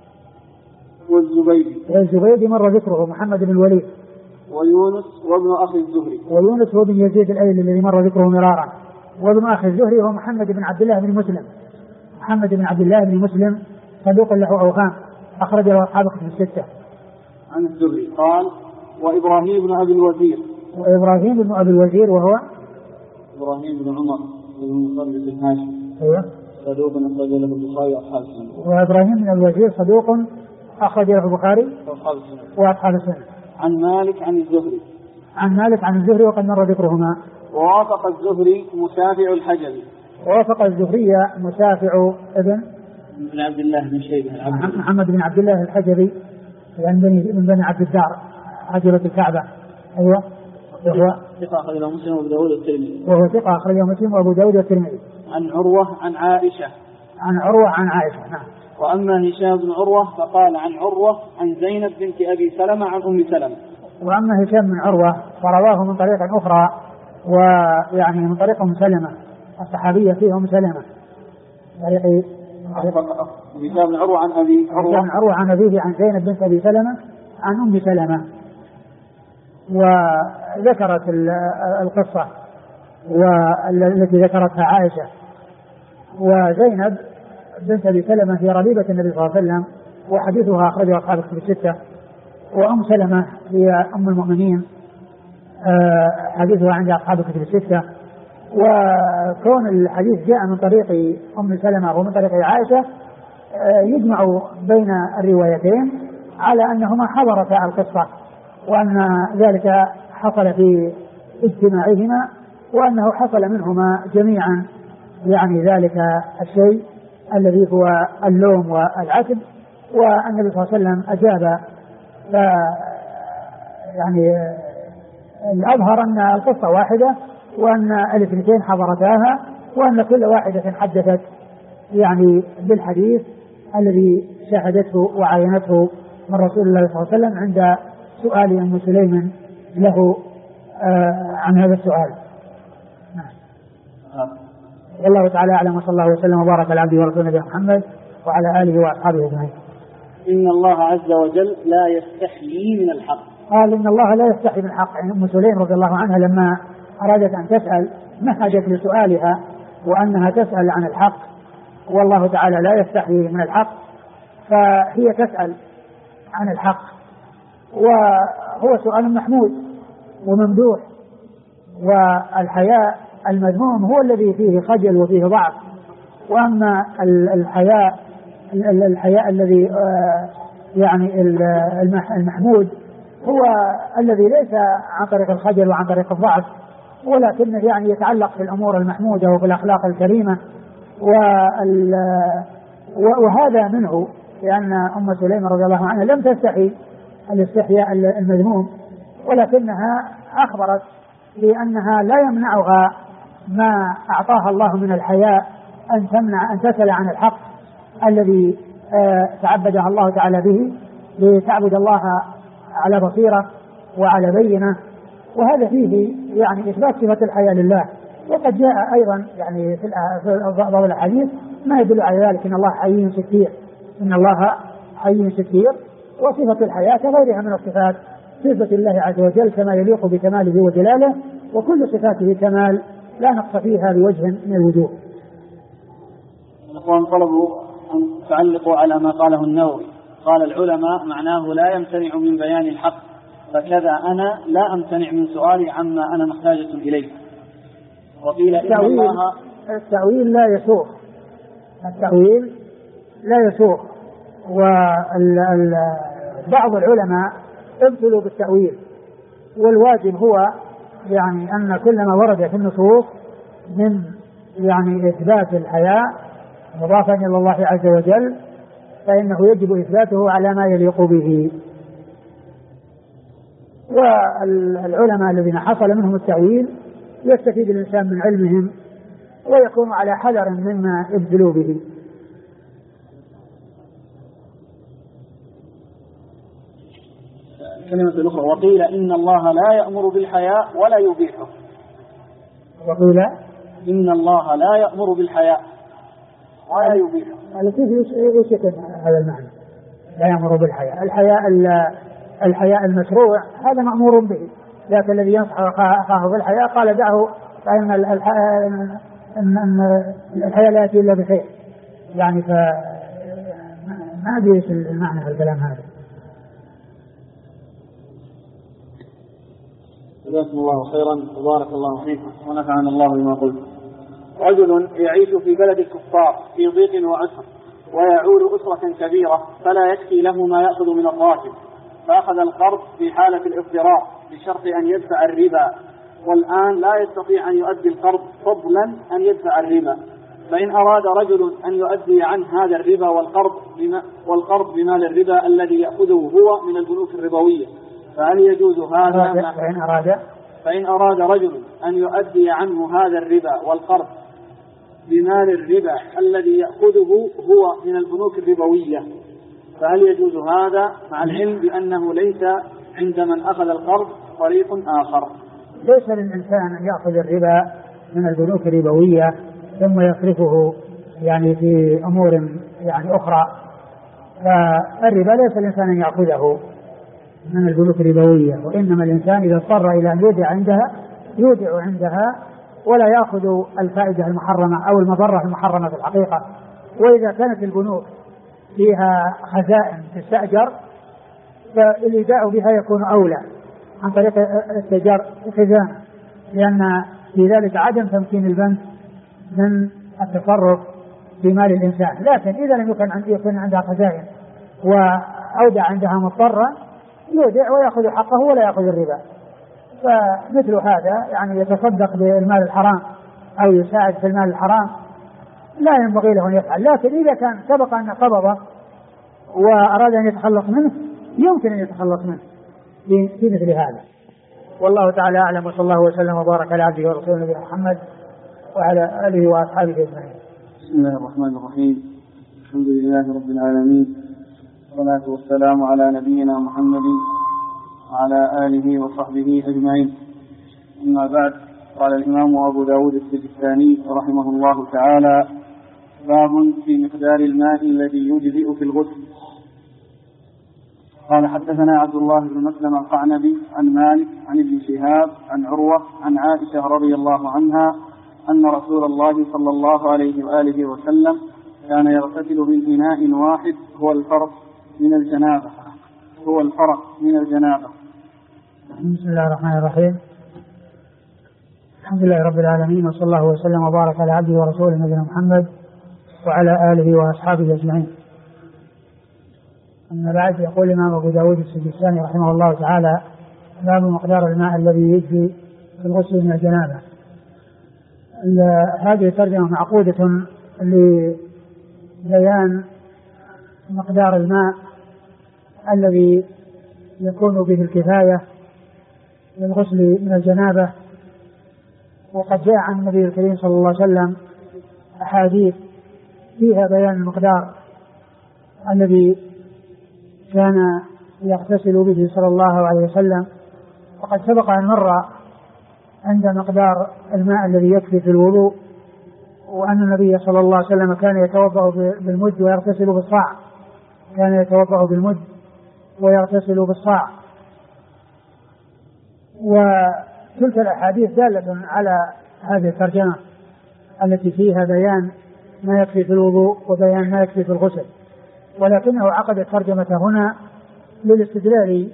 والزبيدي مر ذكره محمد بن الوليد. ويونس وابن أخي الزهري. ويونس هو بن يزيد الأيلي الذي مر ذكره مرارا. وابن أخي الزهري هو محمد بن عبد الله بن مسلم. محمد بن عبد الله بن مسلم صدوق له أوهام أخرج له أصحاب الكتب الستة. عن الزهري قال وإبراهيم بن أبي الوزير. وإبراهيم بن أبي الوزير وهو إبراهيم بن عمر بن مصرف الهاشمي. أيوه. صدوق أخرج له البخاري وأصحاب السنة. وإبراهيم بن أبي الوزير صدوق أخرج له البخاري وأصحاب السنة. عن مالك عن الزهري. عن مالك عن الزهري وقد مر ذكرهما. ووافق الزهري مسافع الحجري. ووافق الزهري مسافع ابن عبد الله بن شيبة محمد بن عبد الله الحجري من بني عبد الدار حجرة الكعبة. أيوة. وهو ثقة أخرجه مسلم وأبو داود والترمذي. وهو ثقة أخرجه مسلم وأبو داود والترمذي. عن عروة عن عائشة. عن عروة عن عائشة. نعم. وأما هشام بن عروة فقال عن عروة عن زينب بنت أبي سلمة عن أم سلمة. وأما هشام بن عروة فرواه من طريق أخرى ويعني من طريق أم سلمة الصحابية فيه أم سلمة. طريق هشام بن عروة عن أبي عروة عن أبيه عن زينب بنت أبي سلمة عن أم سلمة. وذكرت القصة والتي ذكرتها عائشة. وزينب بنت أبي سلمة هي ربيبة النبي صلى الله عليه وسلم وحديثها أخرجه أصحاب الكتب الستة. وأم سلمة هي أم المؤمنين حديثها عند أصحاب الكتب الستة. وكون الحديث جاء من طريق أم سلمة ومن طريق عائشة يجمع بين الروايتين على أنهما حضرتا القصة وأن ذلك حصل في اجتماعهما وأنه حصل منهما جميعا يعني ذلك الشيء الذي هو اللوم والعتب. والنبي صلى الله عليه وسلم أجاب يعني الأظهر أن القصة واحدة وأن الاثنتين حضرتاها وأن كل واحدة حدثت يعني بالحديث الذي شاهدته وعاينته من رسول الله صلى الله عليه وسلم عند سؤال أم سليم له عن هذا السؤال. والله تعالى أعلم وصلى الله وسلم وبارك على عبده ورسوله نبينا محمد وعلى آله وأصحابه أجمعين. إن الله عز وجل لا يستحيي من الحق. قال إن الله لا يستحي من الحق. يعني أم سليم رضي الله عنها لما أرادت أن تسأل مهدت لسؤالها وأنها تسأل عن الحق والله تعالى لا يستحي من الحق فهي تسأل عن الحق وهو سؤال محمود وممدوح. والحياء المذموم هو الذي فيه خجل وفيه ضعف. وأما الحياء الذي يعني المحمود هو الذي ليس عن طريق الخجل وعن طريق الضعف ولكنه يعني يتعلق في الأمور المحمودة وفي الأخلاق الكريمة. وهذا منه لأن أم سليم رضي الله عنها لم تستحي الاستحياء المذموم ولكنها أخبرت بأنها لا يمنعها ما أعطاها الله من الحياء أن تسأل عن الحق الذي تعبدها الله تعالى به لتعبد الله على بصيرة وعلى بينة. وهذا فيه يعني إثبات صفة الحياء لله. وقد جاء أيضا يعني في بعض الأحاديث ما يدل على ذلك إن الله حي ستير. إن الله حي ستير. وصفة الحياة كغيرها من الصفات صفة الله عز وجل كما يليق بكماله وجلاله وكل صفاته كمال لا نقص فيها بوجه من الوجوه. الأخوان طلبوا أن تعلقوا على ما قاله النووي. قال العلماء معناه لا يمتنع من بيان الحق فكذا أنا لا أمتنع من سؤالي عما أنا محتاجة إليه. وقيل إن الله التأويل لا يسوغ. التأويل لا يسوغ. وبعض العلماء ابتلوا بالتأويل والواجب هو يعني أن كل ما ورد في النصوص من يعني إثبات الحياء مضافا إلى الله عز وجل فإنه يجب إثباته على ما يليق به. والعلماء الذين حصل منهم التأويل يستفيد الإنسان من علمهم ويكون على حذر مما يبذلوا به. كلمة الأخرى وقيل إن الله لا يأمر بالحياء ولا يبيحه. وقيل إن الله لا يأمر بالحياء ولا يبيحه. على كيف يشكل هذا المعنى لا يأمر بالحياء؟ الحياء المشروع هذا مأمور به، لكن الذي ينصح أخاه بالحياء قال دعه فإن الحياء لا يأتي إلا بخير، يعني فما أدري المعنى في الكلام هذا. جزاكم الله خيرا وبارك الله فيكم ونفعنا الله بما قلت. رجل يعيش في بلد الكفار في ضيق وعسر ويعول أسرة كبيرة فلا يكفي له ما يأخذ من الراتب، فأخذ القرض في حالة الاضطرار بشرط أن يدفع الربا، والآن لا يستطيع أن يؤدي القرض فضلا أن يدفع الربا، فإن أراد رجل أن يؤدي عنه هذا الربا والقرض بمال الربا الذي يأخذه هو من البنوك الربوية، فهل يجوز هذا؟ فإن أراد رجل أن يؤدي عنه هذا الربا والقرض بمال الربا الذي يأخذه هو من البنوك الربوية، فهل يجوز هذا مع العلم بأنه ليس عند من أخذ القرض طريق آخر؟ ليس للإنسان أن يأخذ الربا من البنوك الربوية ثم يصرفه يعني في أمور يعني أخرى، فالربا ليس الإنسان أن يأخذه من البنوك الربوية، وإنما الإنسان إذا اضطر إلى أن يودع عندها ولا يأخذ الفائدة المحرمة أو المضرة المحرمة في الحقيقة. وإذا كانت البنوك فيها خزائن تستأجر فالإيداع بها يكون أولى عن طريق التجار الخزانة، لأن في ذلك عدم تمكين البنك من التصرف في مال الإنسان. لكن إذا لم يكن عندها خزائن وأودع عندها مضطرا يودع ويأخذ حقه ولا يأخذ الربا، فمثل هذا يعني يتصدق بالمال الحرام أو يساعد في المال الحرام لا ينبغي له أن يفعل. لكن إذا كان سبق أن قبضه وأراد أن يتخلص منه يمكن أن يتخلص منه في مثل هذا. والله تعالى أعلم، وصلى الله وسلم وبارك على عبده ورسوله نبينا محمد وعلى آله وأصحابه أجمعين. بسم الله الرحمن الرحيم. الحمد لله رب العالمين، والصلاة والسلام على نبينا محمد وعلى آله وصحبه أجمعين. أما بعد، قال الإمام أبو داود السجستاني رحمه الله تعالى: باب في مقدار الماء الذي يجزئ في الغسل. قال: حدثنا عبد الله بن مسلم القعنبي عن مالك عن ابن شهاب عن عروة عن عائشة رضي الله عنها أن رسول الله صلى الله عليه وآله وسلم كان يغتسل من إناء واحد هو الفرق من الجنابة. بسم الله الرحمن الرحيم. الحمد لله رب العالمين، وصلى الله وسلم وبارك على عبده ورسوله نبينا محمد وعلى آله وأصحابه أجمعين. أما بعد، يقول الإمام أبو داود السجستاني رحمه الله تعالى: باب مقدار الماء الذي يجزي في الغسل من الجنابة. هذه ترجمة معقودة لبيان مقدار الماء الذي يكون به الكفاية للغسل من الجنابة. وقد جاء عن النبي الكريم صلى الله عليه وسلم أحاديث فيها بيان المقدار الذي كان يغتسل به صلى الله عليه وسلم. وقد سبق أن مر عند مقدار الماء الذي يكفي في الوضوء، وأن النبي صلى الله عليه وسلم كان يتوضأ بالمد ويغتسل بالصاع، وتلك الأحاديث دالة على هذه الترجمة التي فيها بيان ما يكفي في الوضوء وبيان ما يكفي في الغسل، ولكنه عقد الترجمة هنا للاستدلال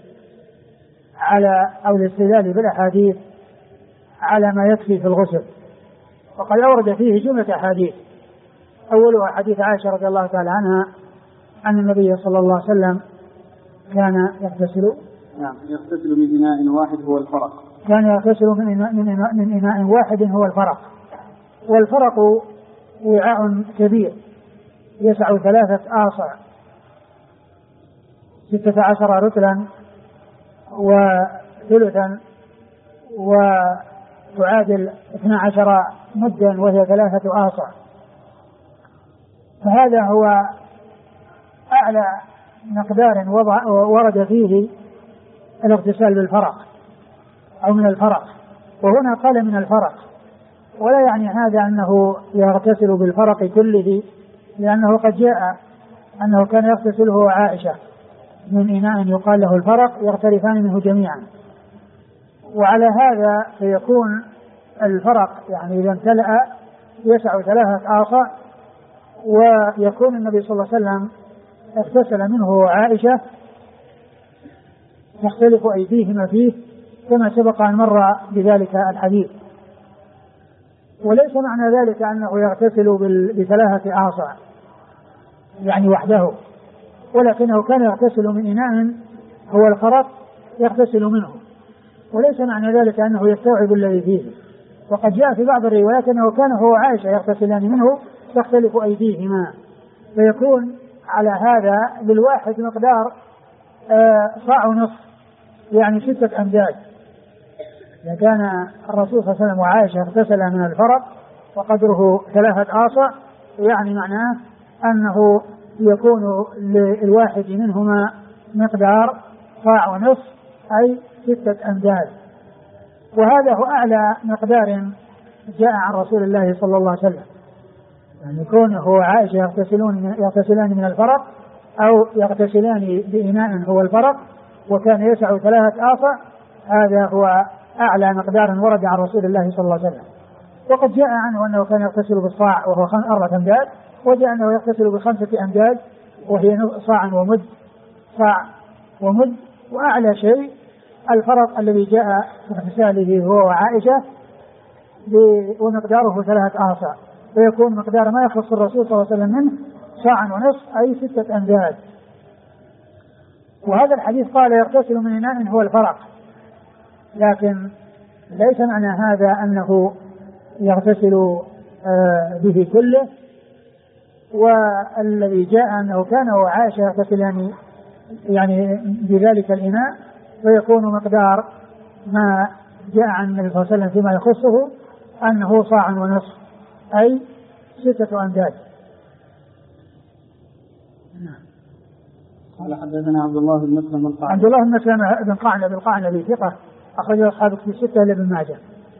بالأحاديث على ما يكفي في الغسل. وقد أورد فيه جملة أحاديث، أولها حديث عائشة رضي الله تعالى عنها أن النبي صلى الله عليه وسلم كان يغتسل من إناء واحد هو الفرق. كان يغتسل من إناء واحد هو الفرق. والفرق وعاء كبير يسع 3 آصع 16 رطلا وثلثا تعادل 12 مدا وهي 3 آصع. فهذا هو أعلى مقدار ورد فيه الاغتسال بالفرق أو من الفرق، وهنا قال من الفرق، ولا يعني هذا أنه يغتسل بالفرق كله، لأنه قد جاء أنه كان يغتسله عائشة من إناء يقال له الفرق يغترفان منه جميعا. وعلى هذا فيكون الفرق يعني إذا امتلأ يسع 3 آصع، ويكون النبي صلى الله عليه وسلم اغتسل منه عائشة يختلف أيديهما فيه كما سبق أن مر بذلك الحديث. وليس معنى ذلك أنه يغتسل ب3 آصع يعني وحده، ولكنه كان يغتسل من إناء هو الخرق يغتسل منه، وليس معنى ذلك أنه يستوعب الذي فيه. وقد جاء في بعض الروايات أنه كان هو وعائشة يغتسلان منه تختلف أيديهما، فيكون على هذا للواحد مقدار صاع ونصف يعني 6 أمداد. إذا كان الرسول صلى الله عليه وسلم وعائشة اغتسلا من الفرق وقدره 3 آصع، يعني معناه أنه يكون للواحد منهما مقدار صاع ونصف أي 6 أمداد. وهذا هو أعلى مقدار جاء عن رسول الله صلى الله عليه وسلم، يعني كونه وعائشة يغتسلان من الفرق أو يغتسلان بإناء هو الفرق وكان يسع 3 آصع، هذا هو أعلى مقدار ورد عن رسول الله صلى الله عليه وسلم. وقد جاء عنه أنه كان يغتسل بالصاع وهو 4 أمداد، وجاء أنه يغتسل ب5 أمداد وهي صاع ومد. وأعلى شيء الفرق الذي جاء في اغتساله هو وعائشة ومقداره 3 آصع، ويكون مقدار ما يخص الرسول صلى الله عليه وسلم منه صاع ونصف أي 6 أمداد. وهذا الحديث قال يغتسل من إناء هو الفرق، لكن ليس معنى هذا أنه يغتسل به كله. والذي جاء أنه كان وعائشة يغتسلان يعني بذلك الإناء، ويكون مقدار ما جاء عن النبي صلى الله عليه وسلم فيما يخصه أنه صاع ونصف أي 6 أمداد. قال حدثنا عبد الله بن مسلم عبد الله بن مسلم بن القعنبي ثقة أخرجه أصحاب في 6 لابن ماجه.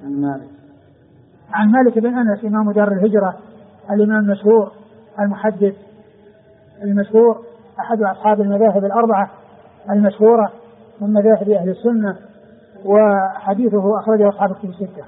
عن مالك بن أنس إمام دار الهجرة الإمام المشهور المحدث المشهور أحد أصحاب المذاهب ال4 المشهورة من مذاهب أهل السنة، وحديثه أخرجه أصحاب في 6.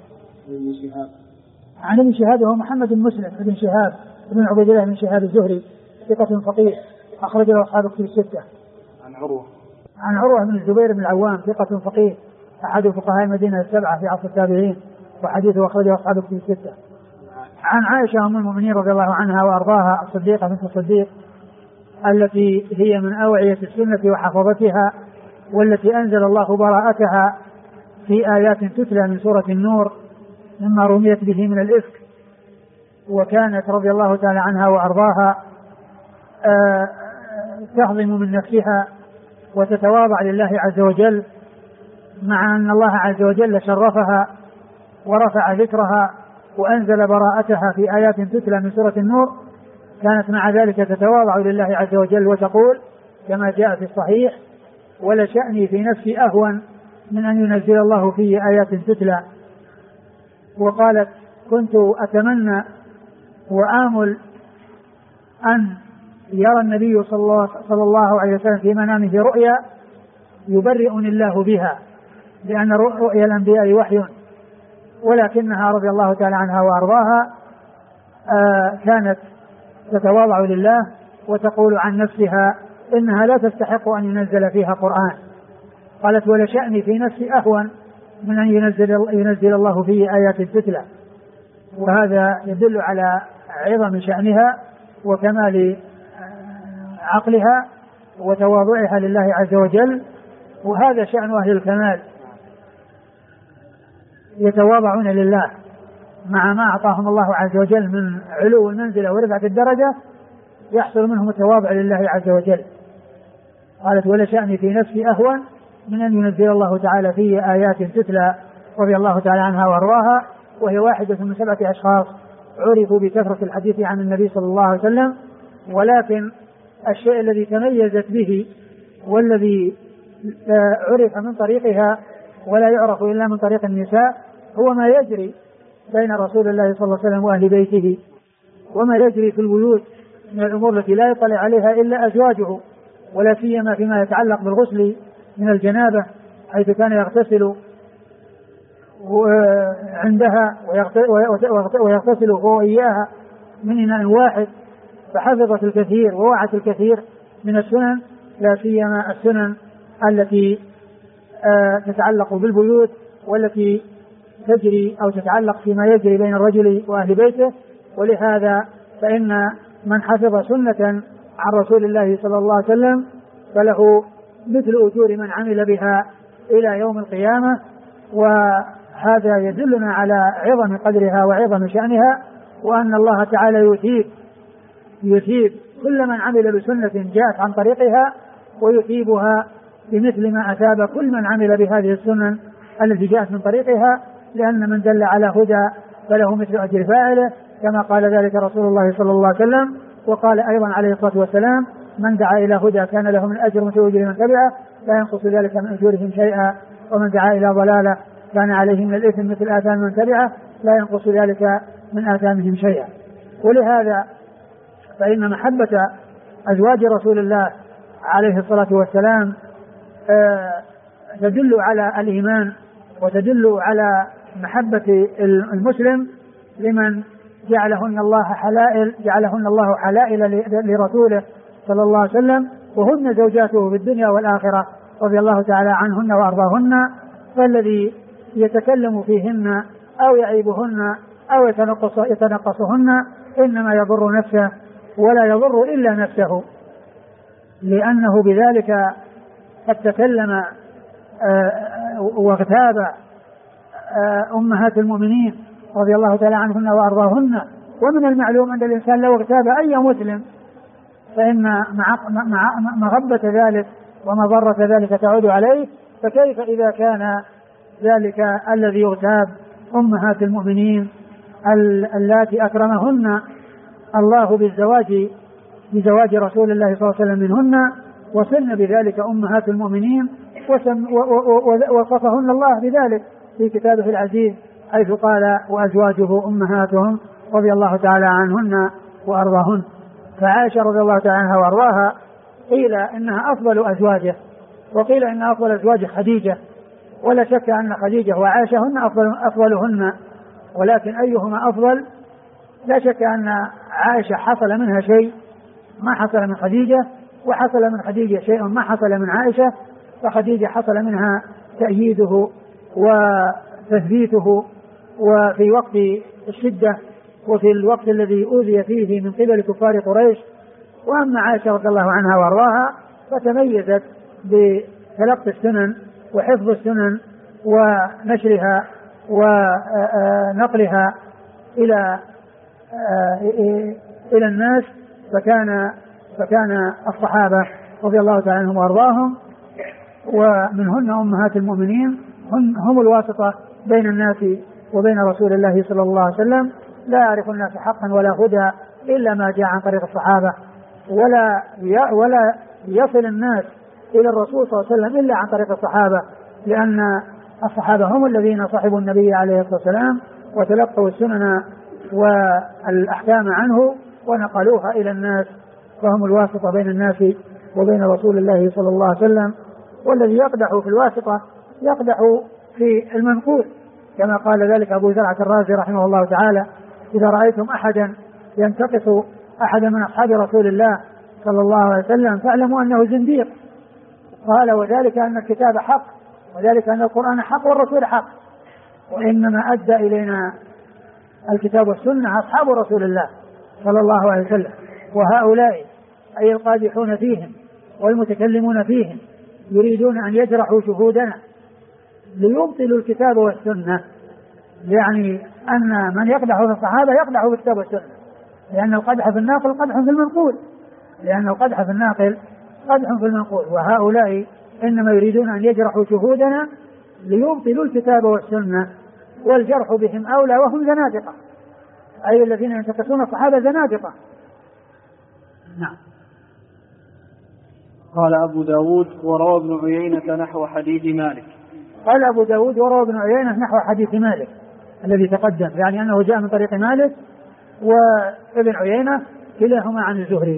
عن ابن شهاب هو محمد بن مسلم بن شهاب بن عبيد الله بن شهاب الزهري ثقة فقيه أخرجه أصحاب في 6. عن عروة بن الزبير بن العوام ثقة فقيه أحد فقهاء المدينة 7 في عصر التابعين، وحديثه أخرجه أصحاب في 6. عن عائشة أم المؤمنين رضي الله عنها وأرضاها الصديقة بنت الصديق التي هي من أوعية السنة وحفظتها، والتي أنزل الله براءتها في آيات تتلى من سورة النور مما رميت به من الإفك. وكانت رضي الله تعالى عنها وأرضاها تهضم من نفسها وتتواضع لله عز وجل، مع أن الله عز وجل شرفها ورفع ذكرها وأنزل براءتها في آيات تتلى من سورة النور. كانت مع ذلك تتواضع لله عز وجل وتقول كما جاء في الصحيح: ولشأني في نفسي أهون من أن ينزل الله في آيات تتلى. وقالت: كنت أتمنى وآمل أن يرى النبي صلى الله عليه وسلم في منامه رؤيا يبرئني الله بها، لأن رؤيا الأنبياء وحي. ولكنها رضي الله تعالى عنها وأرضاها كانت تتواضع لله وتقول عن نفسها إنها لا تستحق أن ينزل فيها قرآن. قالت: ولشأني في نفسي أهون من أن ينزل الله فيه آيات تتلى. وهذا يدل على عظم شأنها وكمال عقلها وتواضعها لله عز وجل. وهذا شأن أهل الكمال، يتواضعون لله مع ما أعطاهم الله عز وجل من علو المنزلة ورفعة الدرجة، يحصل منهم التواضع لله عز وجل. قالت: ولشأني في نفسي أهون من أن ينزل الله تعالى فيه آيات تتلى رضي الله تعالى عنها وأرضاها، وهي واحدة من 7 أشخاص عرفوا بكثرة الحديث عن النبي صلى الله عليه وسلم. ولكن الشيء الذي تميزت به والذي عرف من طريقها ولا يعرف إلا من طريق النساء هو ما يجري بين رسول الله صلى الله عليه وسلم وأهل بيته، وما يجري في البيوت من الأمور التي لا يطلع عليها إلا أزواجه، ولا سيما فيما يتعلق بالغسل من الجنابة، حيث كان يغتسل عندها ويغتسل هو إياها من إناء واحد، فحفظت الكثير ووعت الكثير من السنن، لا سيما السنن التي تتعلق بالبيوت والتي تجري أو تتعلق فيما يجري بين الرجل وأهل بيته. ولهذا فإن من حفظ سنة عن رسول الله صلى الله عليه وسلم فله مثل أجور من عمل بها إلى يوم القيامة. وهذا يدلنا على عظم قدرها وعظم شأنها، وأن الله تعالى يثيب كل من عمل بسنة جاءت عن طريقها، ويثيبها بمثل ما أثاب كل من عمل بهذه السنن التي جاءت من طريقها، لأن من دل على هدى فله مثل أجر فاعله، كما قال ذلك رسول الله صلى الله عليه وسلم. وقال أيضا عليه الصلاة والسلام: من دعا إلى هدى كان له من أجر مثل أجر من تبعه لا ينقص ذلك من أجورهم شيئا، ومن دعا إلى ضلالة كان عليه من الإثم مثل آثام من تبعه لا ينقص ذلك من آثامهم شيئا. ولهذا فإن محبة أزواج رسول الله عليه الصلاة والسلام تدل على الإيمان، وتدل على محبة المسلم لمن جعلهن الله حلائل لرسوله صلى الله عليه وسلم، وهن زوجاته في الدنيا والآخرة رضي الله تعالى عنهن وأرضاهن. فالذي يتكلم فيهن أو يعيبهن أو يتنقصهن إنما يضر نفسه ولا يضر إلا نفسه، لأنه بذلك قد تكلم واغتاب أمهات المؤمنين رضي الله تعالى عنهن وأرضاهن. ومن المعلوم أن الإنسان لو اغتاب أي مسلم فإن مغبة ذلك ومضرة ذلك تعود عليه، فكيف إذا كان ذلك الذي يغتاب أمهات المؤمنين اللاتي أكرمهن الله بزواج رسول الله صلى الله عليه وسلم منهن، وسن بذلك أمهات المؤمنين، ووصفهن الله بذلك في كتابه العزيز حيث قال: وأزواجه أمهاتهم رضي الله تعالى عنهن وأرضاهن. فعائشة رضي الله تعالى عنها وأرضاها قيل إنها أفضل أزواجه، وقيل إن أفضل أزواجه خديجة، ولا شك أن خديجة وعائشة هن أفضلهن، ولكن أيهما أفضل؟ لا شك أن عائشة حصل منها شيء ما حصل من خديجة، وحصل من خديجة شيء ما حصل من عائشة. فخديجة حصل منها تأييده وتثبيته وفي وقت الشدة وفي الوقت الذي أوذي فيه من قبل كفار قريش. وأما عائشة رضي الله عنها وأرضاها فتميزت بتلقي السنن وحفظ السنن ونشرها ونقلها إلى الناس. فكان الصحابة رضي الله تعالى عنهم وأرضاهم ومنهن أمهات المؤمنين هم الواسطة بين الناس وبين رسول الله صلى الله عليه وسلم. لا يعرف الناس حقا ولا هدى إلا ما جاء عن طريق الصحابة، ولا يصل الناس إلى الرسول صلى الله عليه وسلم إلا عن طريق الصحابة، لأن الصحابة هم الذين صحبوا النبي عليه الصلاة والسلام وتلقوا السنن والأحكام عنه ونقلوها إلى الناس، فهم الواسطة بين الناس وبين رسول الله صلى الله عليه وسلم. والذي يقدح في الواسطة يقدح في المنقول، كما قال ذلك أبو زرعة الرازي رحمه الله تعالى: إذا رأيتم أحدا ينتقص أحدا من أصحاب رسول الله صلى الله عليه وسلم فاعلموا أنه زنديق. قال: وذلك أن الكتاب حق، وذلك أن القرآن حق والرسول حق، وإنما أدى إلينا الكتاب والسنة أصحاب رسول الله صلى الله عليه وسلم، وهؤلاء أي القادحون فيهم والمتكلمون فيهم يريدون أن يجرحوا شهودنا ليبطلوا الكتاب والسنة. يعني أن من يقدح في الصحابة يقدح في الكتاب والسنة، لأن القدح في الناقل قدح في المنقول، وهؤلاء إنما يريدون أن يجرحوا شهودنا ليبطلوا الكتاب والسنة والجرح بهم أولى وهم زنادقة، أي الذين ينتقصون الصحابة زنادقة. نعم. قال أبو داود وروى ابن عيينة نحو حديث مالك. قال أبو داود وروى ابن عيينة نحو حديث مالك الذي تقدم، يعني أنه جاء من طريق مالك وابن عيينة كلاهما عن الزهري.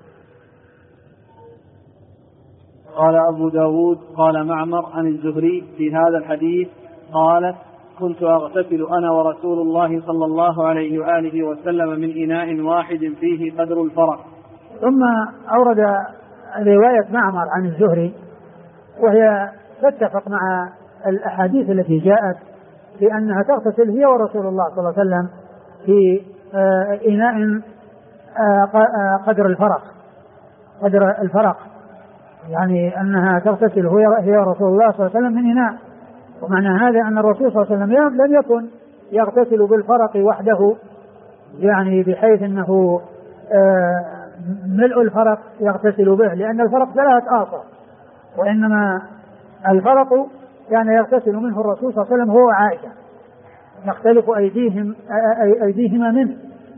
قال أبو داود قال معمر عن الزهري في هذا الحديث قالت كنت أغتسل أنا ورسول الله صلى الله عليه وآله وسلم من إناء واحد فيه قدر الفرق. ثم أورد رواية معمر عن الزهري وهي تتفق مع الأحاديث التي جاءت في أنها تغتسل هي ورسول الله صلى الله عليه وسلم في إناء قدر الفرق، يعني أنها تغتسل هي ورسول الله صلى الله عليه وسلم من إناء. ومعنى هذا أن الرسول صلى الله عليه وسلم لم يكن يغتسل بالفرق وحده، يعني بحيث أنه ملء الفرق يغتسل به، لأن الفرق 3 آصع، وإنما الفرق كان يغتسل منه الرسول صلى الله عليه وسلم هو وعائشة، يختلف أيديهما منه.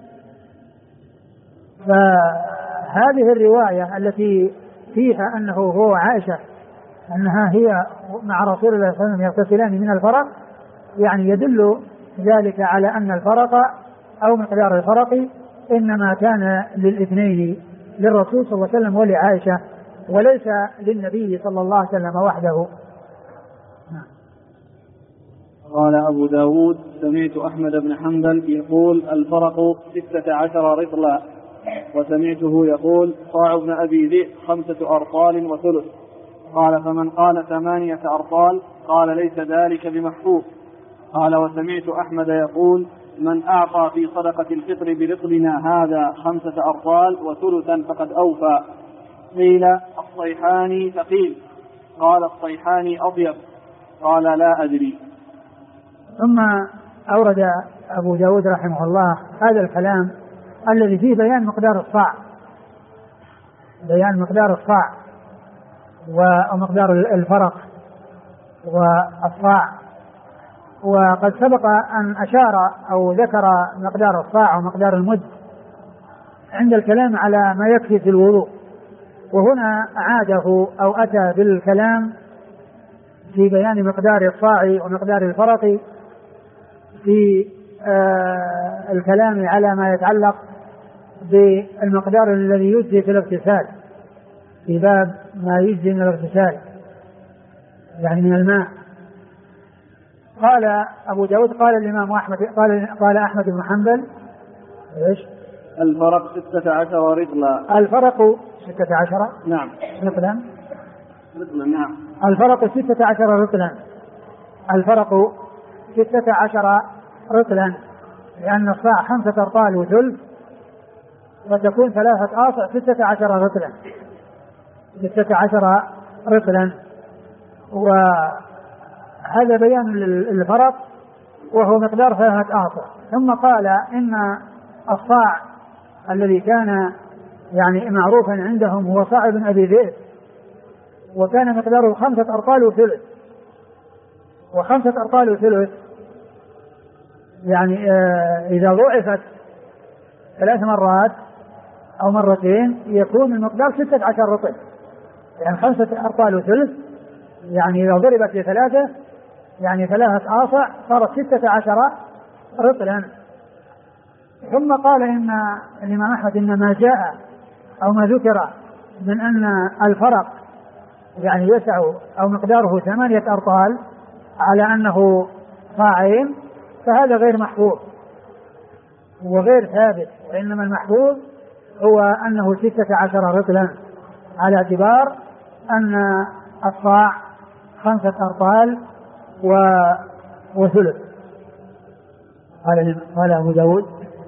فهذه الرواية التي فيها أنه هو وعائشة أنها هي مع رسول الله صلى الله عليه وسلم يغتسلان من الفرق، يعني يدل ذلك على أن الفرق أو مقدار الفرق إنما كان للاثنين، للرسول صلى الله عليه وسلم ولعائشة، وليس للنبي صلى الله عليه وسلم وحده. قال أبو داود سمعت أحمد بن حنبل يقول الفرق 16 رطلا، وسمعته يقول صاع ابن أبي ذئب 5 أرطال وثلث. قال فمن قال 8 أرطال قال ليس ذلك بمحفوظ. قال وسمعت أحمد يقول من أعطى في صدقة الفطر برطلنا هذا 5 أرطال وثلثا فقد أوفى. قيل الصيحاني ثقيل، قال الصيحاني أطيب، قال لا أدري. ثم أورد أبو داود رحمه الله هذا الكلام الذي فيه بيان مقدار الصاع ومقدار الفرق والصاع. وقد سبق أن أشار أو ذكر مقدار الصاع ومقدار المد عند الكلام على ما يكفي في الوضوء، وهنا أعاده أو أتى بالكلام في بيان مقدار الصاع ومقدار الفرق في الكلام على ما يتعلق بالمقدار الذي يجزي في الاغتسال، في باب ما يجزي من الاغتسال يعني من الماء. قال أبو داود قال الإمام أحمد قال أحمد بن حنبل إيش؟ الفرق 16 رطلا. الفرق 16 نعم رطلا. نعم الفرق 16 رطلا. الفرق 16 رطلا، لأن الصاع 5 أرطال وثلث، وتكون 3 آصع 16 رطلا. 16 رطلا، وهذا بيان الفرق وهو مقدار 3 آصع. ثم قال إن الصاع الذي كان يعني معروفا عندهم هو صاع ابن أبي ذئب، وكان مقداره 5 أرطال وثلث. و5 أرطال وثلث يعني إذا ضعفت 3 مرات أو مرتين يكون المقدار 16 رطل، يعني 5 أرطال وثلث، يعني إذا ضربت ل3 يعني 3 آصع صارت 16 رطلا. ثم قال إن الإمام أحمد إنما جاء أو ما ذكر من أن الفرق يعني يسع أو مقداره 8 أرطال على أنه صاعين، فهذا غير محفوظ وغير ثابت، وإنما المحفوظ هو أنه 16 رطلا، على اعتبار أن الصاع 5 أرطال وثلث. قال أبو داود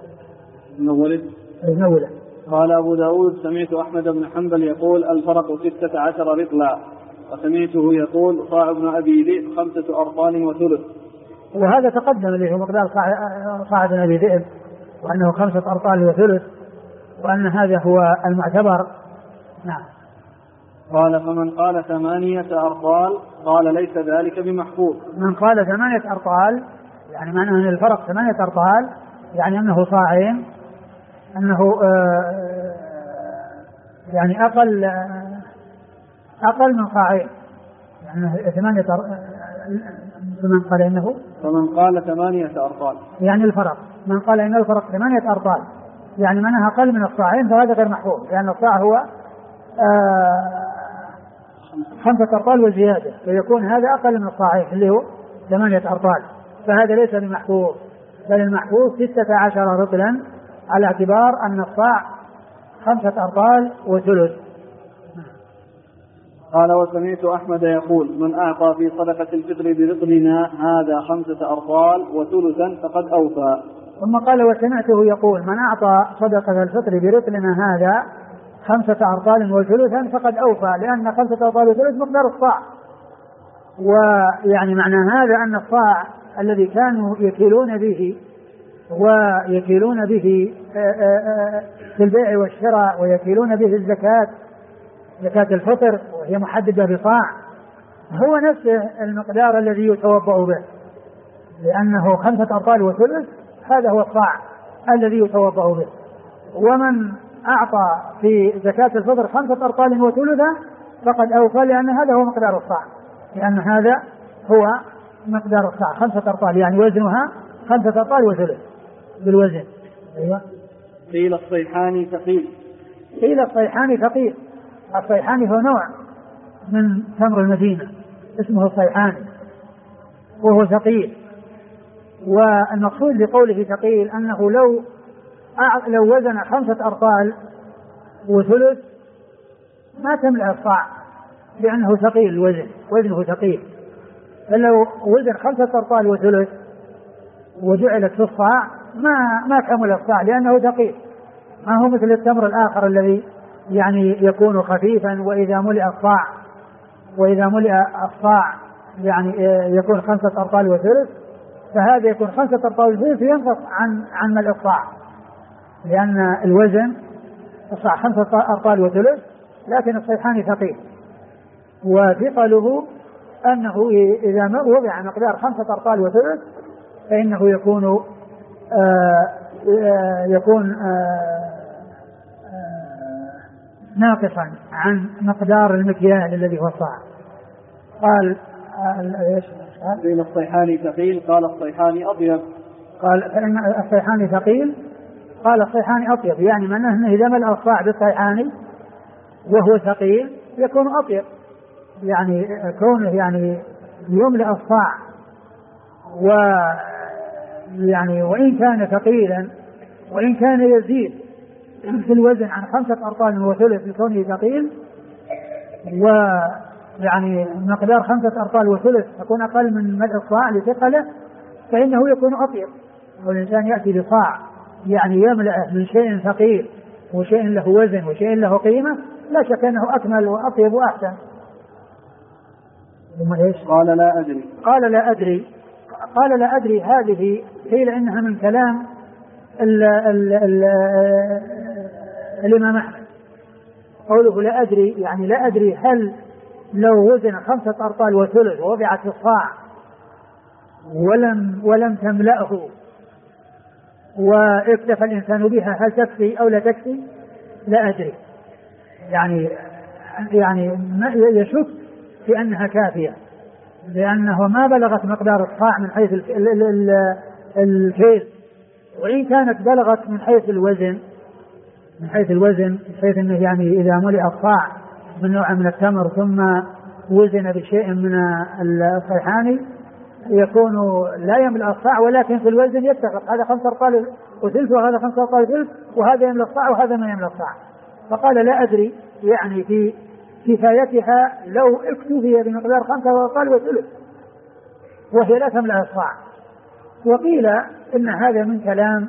نوله. قال أبو داود سمعت أحمد بن حنبل يقول الفرق 16 رطلا، وسمعته يقول صاع ابن أبي ذئب 5 أرطال وثلث. وهذا تقدم اللي هو مقدار صاع ابن أبي ذئب، وأنه 5 أرطال وثلث، وأن هذا هو المعتبر. نعم. قال فمن قال 8 أرطال قال ليس ذلك بمحفوظ. من قال 8 أرطال يعني معنى أن الفرق 8 أرطال يعني أنه صاعين، أنه يعني أقل من صاعين، يعني 8 من قال إنه فمن قال 8 أرطال يعني الفرق، من قال إن الفرق 8 أرطال يعني معناها أقل من الصاعين، فهذا غير محفوظ، لأن الصاع هو 5 أرطال وزيادة، فيكون هذا أقل من الصاعين اللي هو 8 أرطال، فهذا ليس بمحفوظ، بل المحفوظ 16 رطلا، على اعتبار أن الصاع 5 أرطال وثلث. قال وسمعت أحمد يقول من أعطى في صدقة الفطر برطلنا هذا 5 أرطال وثلثا فقد أوفى. ثم قال وسمعته يقول من أعطى صدقة الفطر برطلنا هذا 5 أرطال وثلثا فقد أوفى، لأن 5 أرطال وثلث مقدار الصاع، ويعني معنى هذا أن الصاع الذي كانوا يكيلون به في البيع والشراء ويكيلون به الزكاة، زكاة الفطر وهي محددة بصاع، هو نفسه المقدار الذي يتوضأ به، لأنه 5 أرطال وثلث هذا هو الصاع الذي يتوضأ به. ومن أعطى في زكاة الفطر 5 أرطال وثلثا فقد أوفى، لأن هذا هو مقدار الصاع، لأن هذا هو مقدار الصاع 5 أرطال يعني وزنها 5 أرطال وثلث بالوزن. أيوة. قيل الصيحاني ثقيل. قيل الصيحاني ثقيل. الصيحاني هو نوع من تمر المدينة اسمه الصيحاني وهو ثقيل، والمقصود بقوله ثقيل أنه لو وزن 5 أرطال وثلث ما تملأ الصاع، لأنه ثقيل وزنه ثقيل، فلو وزن 5 أرطال وثلث وجعلت في الصاع ما كمل الصاع، لأنه ثقيل، ما هو مثل التمر الآخر الذي يعني يكون خفيفا وإذا ملئ الصاع يعني يكون 5 أرطال وثلث، فهذا يكون 5 أرطال وثلث ينقص عن ملء الصاع، لأن الوزن الصاع 5 أرطال وثلث، لكن الصيحاني ثقيل، وثقله أنه إذا وضع مقدار 5 أرطال وثلث فإنه يكون ناقصا عن مقدار المكيال الذي هو الصاع. قال قيل الصيحاني ثقيل قال الصيحاني أطيب. قال فإن الصيحاني ثقيل قال الصيحاني أطيب، يعني معناه أنه إذا ملأ الصاع بالصيحاني وهو ثقيل يكون أطيب، يعني كونه يعني يملأ الصاع ويعني وإن كان ثقيلا وإن كان يزيد في الوزن عن 5 أرطال وثلث لكونه ثقيل، ويعني مقدار 5 أرطال وثلث يكون أقل من ملء الصاع لثقله، فإنه يكون أطيب. والإنسان يأتي بصاع يعني يملأ من شيء ثقيل وشيء له وزن وشيء له قيمة، لا شك أنه أكمل وأطيب وأحسن. قال لا أدري. قال لا أدري هذه قيل إنها من كلام الإمام أحمد، قوله لا أدري يعني لا أدري هل لو وزن 5 أرطال وثلث ووضعت في الصاع ولم تملأه واكتفى الإنسان بها هل تكفي أو لا تكفي؟ لا أدري، يعني يشك في أنها كافية، لأنه ما بلغت مقدار الصاع من حيث الكيل، وإن كانت بلغت من حيث الوزن بحيث أنه يعني إذا ملئ الصاع من نوع من التمر ثم وزن بشيء من الصيحاني يكون لا يملأ الصاع، ولكن في الوزن يتفق، هذا 5 أرطال وثلث وهذا 5 أرطال وثلث وهذا يملأ الصاع وهذا ما يملأ الصاع. فقال لا أدري يعني في كفايتها لو اكتفي بمقدار 5 أرطال وثلث وهي لا تملأ الصاع. وقيل إن هذا من كلام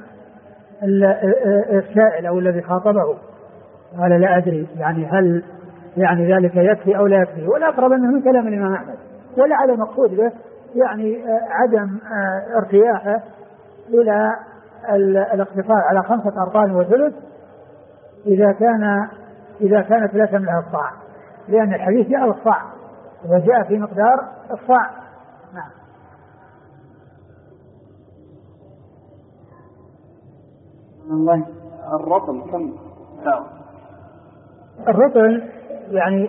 السائل أو الذي خاطبه، قال لا أدري يعني هل يعني ذلك يكفي أو لا يكفي، والأقرب أنه من كلام الإمام أحمد، ولعل المقصود به يعني عدم ارتياحه إلى الاقتصار على 5 أرطال وثلث إذا كانت لا تملأ الصاع، لأن الحديث جاء الصاع وجاء في مقدار الصاع. نعم. الله الرطل كم؟ الرطل يعني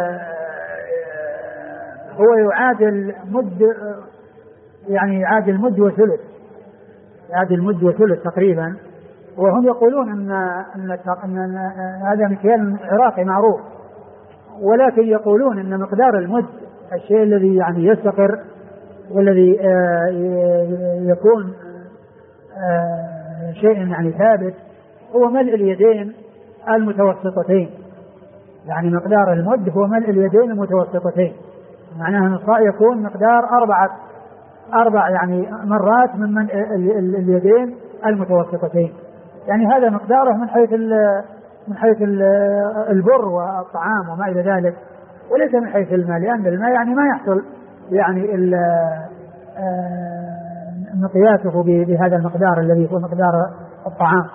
هو يعادل مد، يعني يعادل مد وثلث، يعادل مد وثلث تقريبا. وهم يقولون أن هذا مكيال عراقي معروف، ولكن يقولون أن مقدار المد الشيء الذي يعني يستقر والذي يكون شيء يعني ثابت هو ملء اليدين المتوسطتين. يعني مقدار المد هو ملء اليدين المتوسطتين، معناها أن الصاع يكون مقدار أربع يعني مرات من اليدين المتوسطتين. يعني هذا مقداره من حيث البر والطعام وما إلى ذلك، وليس من حيث الماء، لأن الماء يعني ما يحصل يعني مقياسه بهذا المقدار الذي هو مقدار الطعام.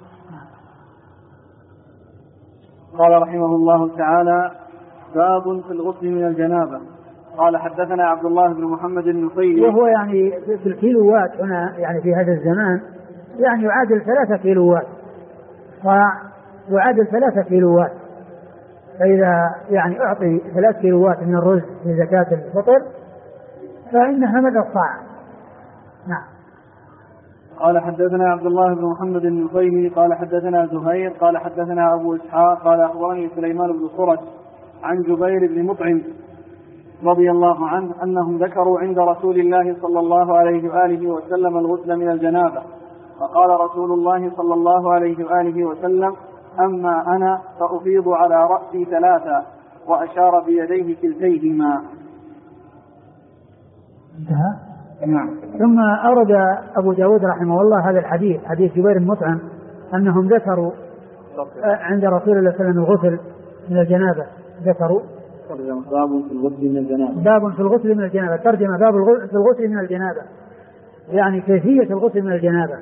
قال رحمه الله تعالى: باب في الغسل من الجنابة. قال حدثنا عبد الله بن محمد النفيلي، وهو يعني في الكيلوات هنا يعني في هذا الزمان يعني يعادل 3 كيلوات، ويعادل 3 كيلوات. فإذا يعني أعطي 3 كيلوات من الرز في زكاة الفطر فإنها مدى الصاع. نعم. قال حدثنا عبد الله بن محمد النفيلي قال حدثنا زهير قال حدثنا أبو إسحاق قال أخبرني سليمان بن سرد عن جبير بن مطعم رضي الله عنه أنهم ذكروا عند رسول الله صلى الله عليه وآله وسلم الغسل من الجنابة، فقال رسول الله صلى الله عليه وآله وسلم: أما أنا فأفيض على رأسي 3، وأشار بيديه كلتيهما. انتهى. نعم. ثم أورد أبو داود رحمه الله هذا الحديث، حديث جبير المطعم، أنهم ذكروا عند رسول الله صلى الله عليه وسلم الغسل من الجنابة. ذكروا باب في الغسل من الجنابة. باب في الغسل من الجنابة، ترجمة باب في الغسل من الجنابة، يعني كيفية الغسل من الجنابة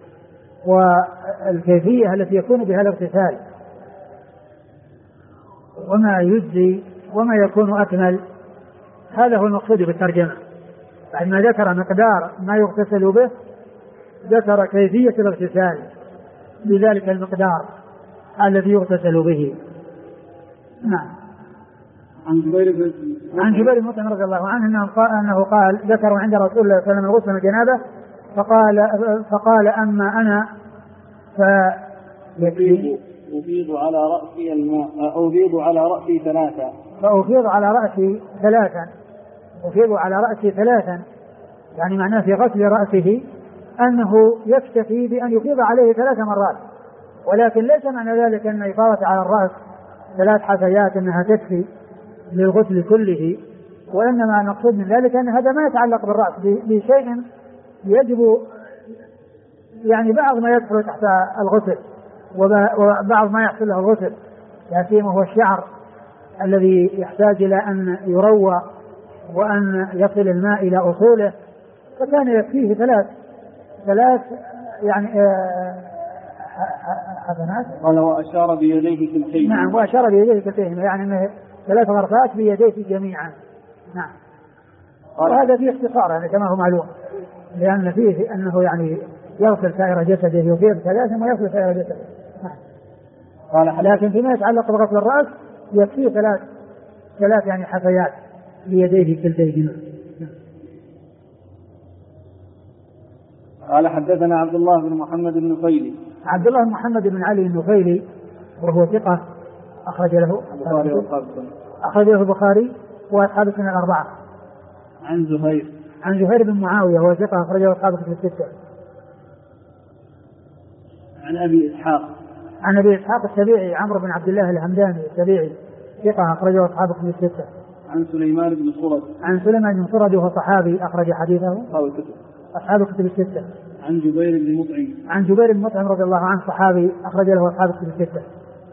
والكيفية التي يكون بها الاغتسال وما يجزي وما يكون أكمل. هذا هو المقصود بالترجمة. بعد ما ذكر مقدار ما يغتسل به ذكر كيفية الاغتسال بذلك المقدار الذي يغتسل به. نعم. عن جبير بن مطعم رضي الله عنه أنه قال: ذكروا عند رسول الله صلى الله عليه وسلم الغسل من الجنابة فقال: أما أنا أفيض على رأسي الماء، أفيض على رأسي 3. فأفيض على رأسي 3. أفيض على رأسي 3 يعني معناه في غسل رأسه أنه يكتفي بأن يفيض عليه 3 مرات، ولكن ليس معنى ذلك أن إفاضة على الرأس 3 حثيات أنها تكفي للغسل كله، وإنما المقصود من ذلك أن هذا ما يتعلق بالرأس بشيء يجب يعني بعض ما يدخل تحت الغسل وبعض ما يحصل له الغسل، يأتيم هو الشعر الذي يحتاج إلى أن يروى وأن يصل الماء إلى أصوله، فكان يكفيه 3 يعني حسنات. قال: وأشار بيديه كلتيهما. نعم، وأشار بيديه كلتيهما، يعني 3 غرفات بيديه جميعا. نعم. وهذا فيه اختصار يعني كما هو معلوم، لأن فيه أنه يعني يغسل سائر جسده، يفيض 3 ويغسل سائر جسده. لكن فيما يتعلق بغسل الرأس يكفيه 3 يعني حثيات بيديه كلتيهما. قال حدثنا عبد الله بن محمد النفيلي. عبد الله بن محمد بن علي النفيلي وهو ثقة أخرج له البخاري وأصحاب السنة 4. عن زهير بن معاوية وهو ثقة أخرج له أصحاب الكتب 6. عن أبي إسحاق السبيعي عمرو بن عبد الله الهمداني السبيعي ثقة أخرج له أصحاب الكتب 6. عن سليمان بن سرد وهو صحابي أخرج حديثه أصحاب الكتب 6. عن جبير بن مطعم رضي الله عنه صحابي أخرج له أصحاب الكتب 6.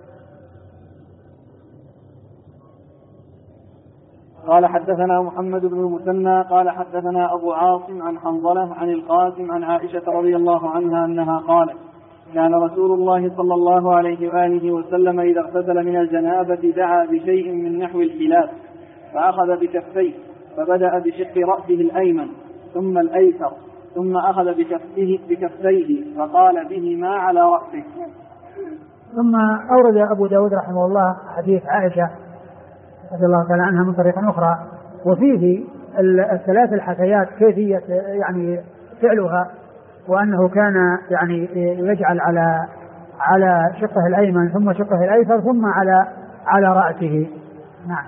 قال حدثنا محمد بن المثنى قال حدثنا أبو عاصم عن حنظلة عن القاسم عن عائشة رضي الله عنها أنها قالت: كان رسول الله صلى الله عليه وآله وسلم إذا اغتسل من الجنابة دعا بشيء من نحو الحلاب فأخذ بكفيه فبدأ بشق رأسه الأيمن ثم الأيسر ثم أخذ بكفيه فقال بهما على رأسه. ثم أورد أبو داود رحمه الله حديث عائشة رضي الله تعالى عنها من طريق أخرى وفيه الثلاث الحكايات كيفية يعني فعلها، وأنه كان يعني يجعل على شقه الأيمن ثم شقه الأيسر ثم على رأسه. نعم.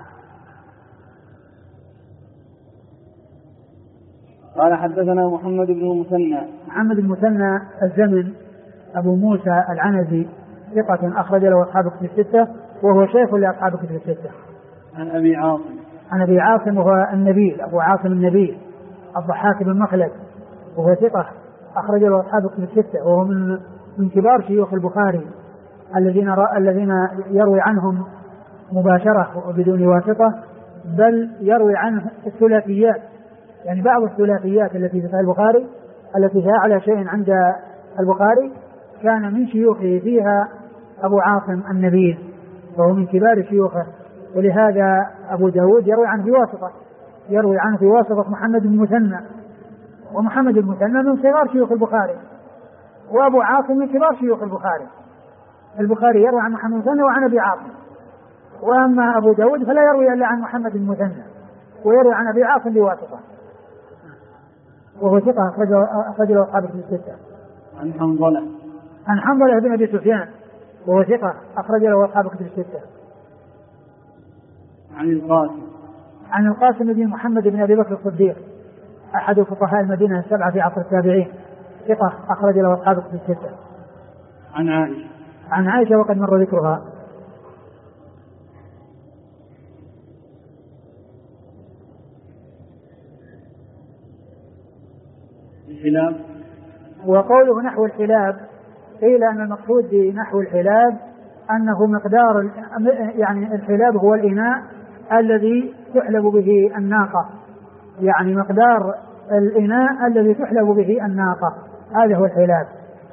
قال حدثنا محمد بن المثنى الزمن أبو موسى العنزي ثقة أخرج له أصحاب كتب الستة وهو شيخ لأصحاب كتب الستة. عن أبي عاصم وهو النبيل أبو عاصم النبيل الضحاك بن مخلد وهو ثقة أخرج له أصحاب كتب الستة وهو من كبار شيوخ البخاري الذين يروي عنهم مباشرة وبدون واسطة، بل يروي عنه الثلاثيات، يعني بعض الثلاثيات التي في صحيح البخاري التي هي أعلى شيء عند البخاري كان من شيوخه فيها أبو عاصم النبيل وهو من كبار شيوخه، ولهذا أبو داود يروي عنه في واسطة محمد بن المثنى، ومحمد بن المثنى من صغار شيوخ البخاري، وأبو عاصم من كبار شيوخ البخاري يروي عن محمد بن المثنى وعن أبي عاصم، وأما أبو داود فلا يروي إلا عن محمد بن المثنى ويروي عن أبي عاصم بواسطة، وهو ثقة أخرجه أصحاب الكتب الستة. عن حنظلة بن أبي سفيان وهو ثقة أخرج له أصحاب الكتب الستة. عن القاسم بن محمد بن أبي بكر الصديق أحد فقهاء المدينة السبعة في عصر التابعين ثقة أخرج له أصحاب الكتب الستة. عن عائشة وقد مر ذكرها. الحلاب وقوله نحو الحلاب قيل أن المقصود بنحو الحلاب أنه مقدار، يعني الحلاب هو الإناء الذي تحلب به الناقة، يعني مقدار الإناء الذي تحلب به الناقة، هذا هو الحلاب.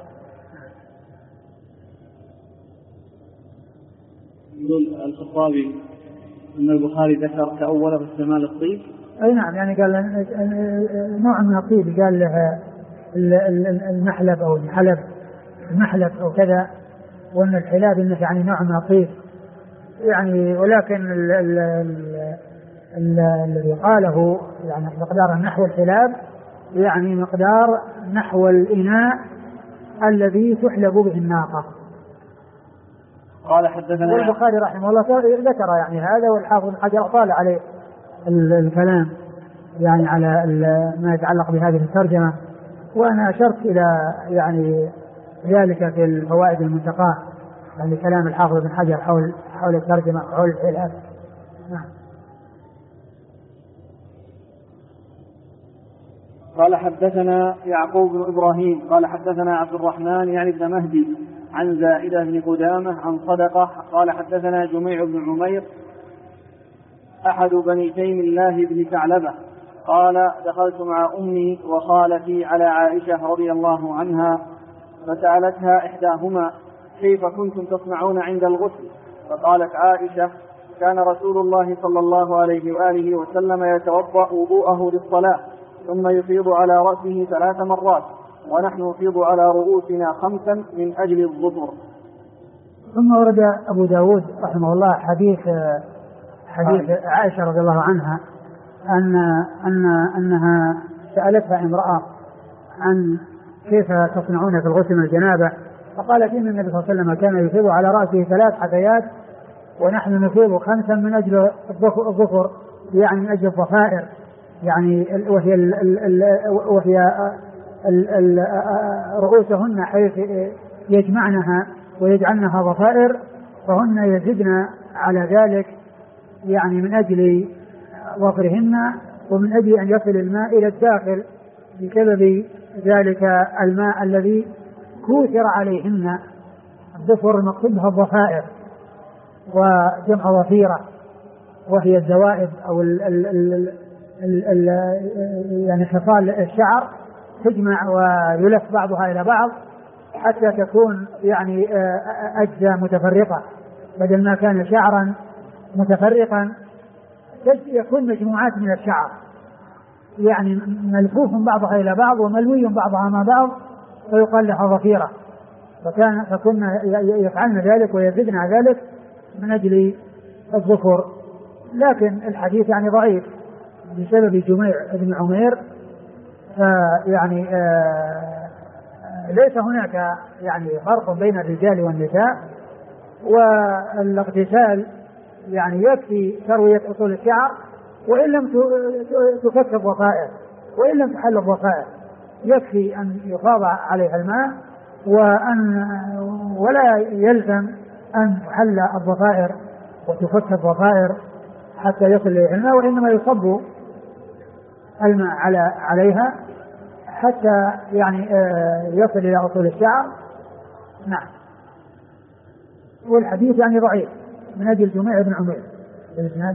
يقول الخطابي أن البخاري ذكر تأوله في استعمال الطيب. أي نعم، يعني قال نوع من الطيب، قال له المحلب أو المحلب أو كذا، وأن الحلاب إنه يعني نوع من الطيب يعني، ولكن الذي قاله يعني مقدار نحو الحلاب يعني مقدار نحو الإناء الذي تحلب به الناقة. قال حدثنا البخاري رحمه الله ذكر يعني هذا، والحافظ بن حجر طال عليه الكلام يعني على ما يتعلق بهذه الترجمة، وأنا أشرت إلى يعني ذلك في الفوائد المنتقاة، يعني كلام الحافظ بن حجر حول الترجمة حول الحلاب. قال حدثنا يعقوب بن إبراهيم قال حدثنا عبد الرحمن يعني بن مهدي عن زائدة بن قدامة عن صدقة قال حدثنا جميع بن عمير أحد بني تيم الله بن ثعلبة قال دخلت مع أمي وخالتي على عائشة رضي الله عنها فسألتها إحداهما كيف كنتم تصنعون عند الغسل؟ فقالت عائشة كان رسول الله صلى الله عليه وآله وسلم يتوضأ وضوءه للصلاة ثم يفيض على رأسه 3 مرات ونحن نفيض على رؤوسنا 5 من أجل الظفر. ثم ورد أبو داود رحمه الله حديث عائشة رضي الله عنها أنها سألتها امرأة عن كيف تصنعون في الغسل من الجنابة، فقالت إن النبي صلى الله عليه وسلم كان يفيض على رأسه 3 حثيات ونحن نفيض 5 من أجل الظفر، يعني من أجل الضفائر، يعني وهي رؤوسهن حيث يجمعنها ويجعلنها ضفائر، فهن يزدن على ذلك يعني من أجل ظفرهن ومن أجل أن يصل الماء إلى الداخل بسبب ذلك الماء الذي كوثر عليهن. الظفر المقصود بها الضفائر، وجمع ظفيرة وهي الزوائد أو يعني خصال الشعر تجمع ويلف بعضها إلى بعض حتى تكون يعني أجزاء متفرقة، بدل ما كان شعرا متفرقا يكون مجموعات من الشعر يعني ملفوف بعضها إلى بعض وملوي بعضها مع بعض، فيقال لها ضفيرة. فكنا يفعلن ذلك ويزدن ذلك من أجل الظفر. لكن الحديث يعني ضعيف بسبب جميع بن عمير، يعني ليس هناك يعني فرق بين الرجال والنساء، والاغتسال يعني يكفي تروية أصول الشعر وإن لم تفك الضفائر وإن لم تحل الضفائر، يكفي أن يفاض عليها الماء ولا يلزم أن تحل الضفائر وتفك الضفائر حتى يصل إليها الماء، وإنما يصب الماء عليها حتى يعني يصل إلى أصول الشعر. نعم. والحديث يعني ضعيف من أجل جميع بن عمير بالإسناد.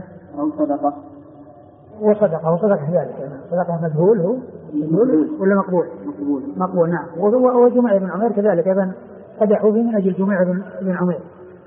وصدقه ذلك، صدقه مجهول هو ولا مقبول؟ مقبول نعم. وجميع بن عمير كذلك أيضا قدحوا فيه من أجل جميع بن عمير.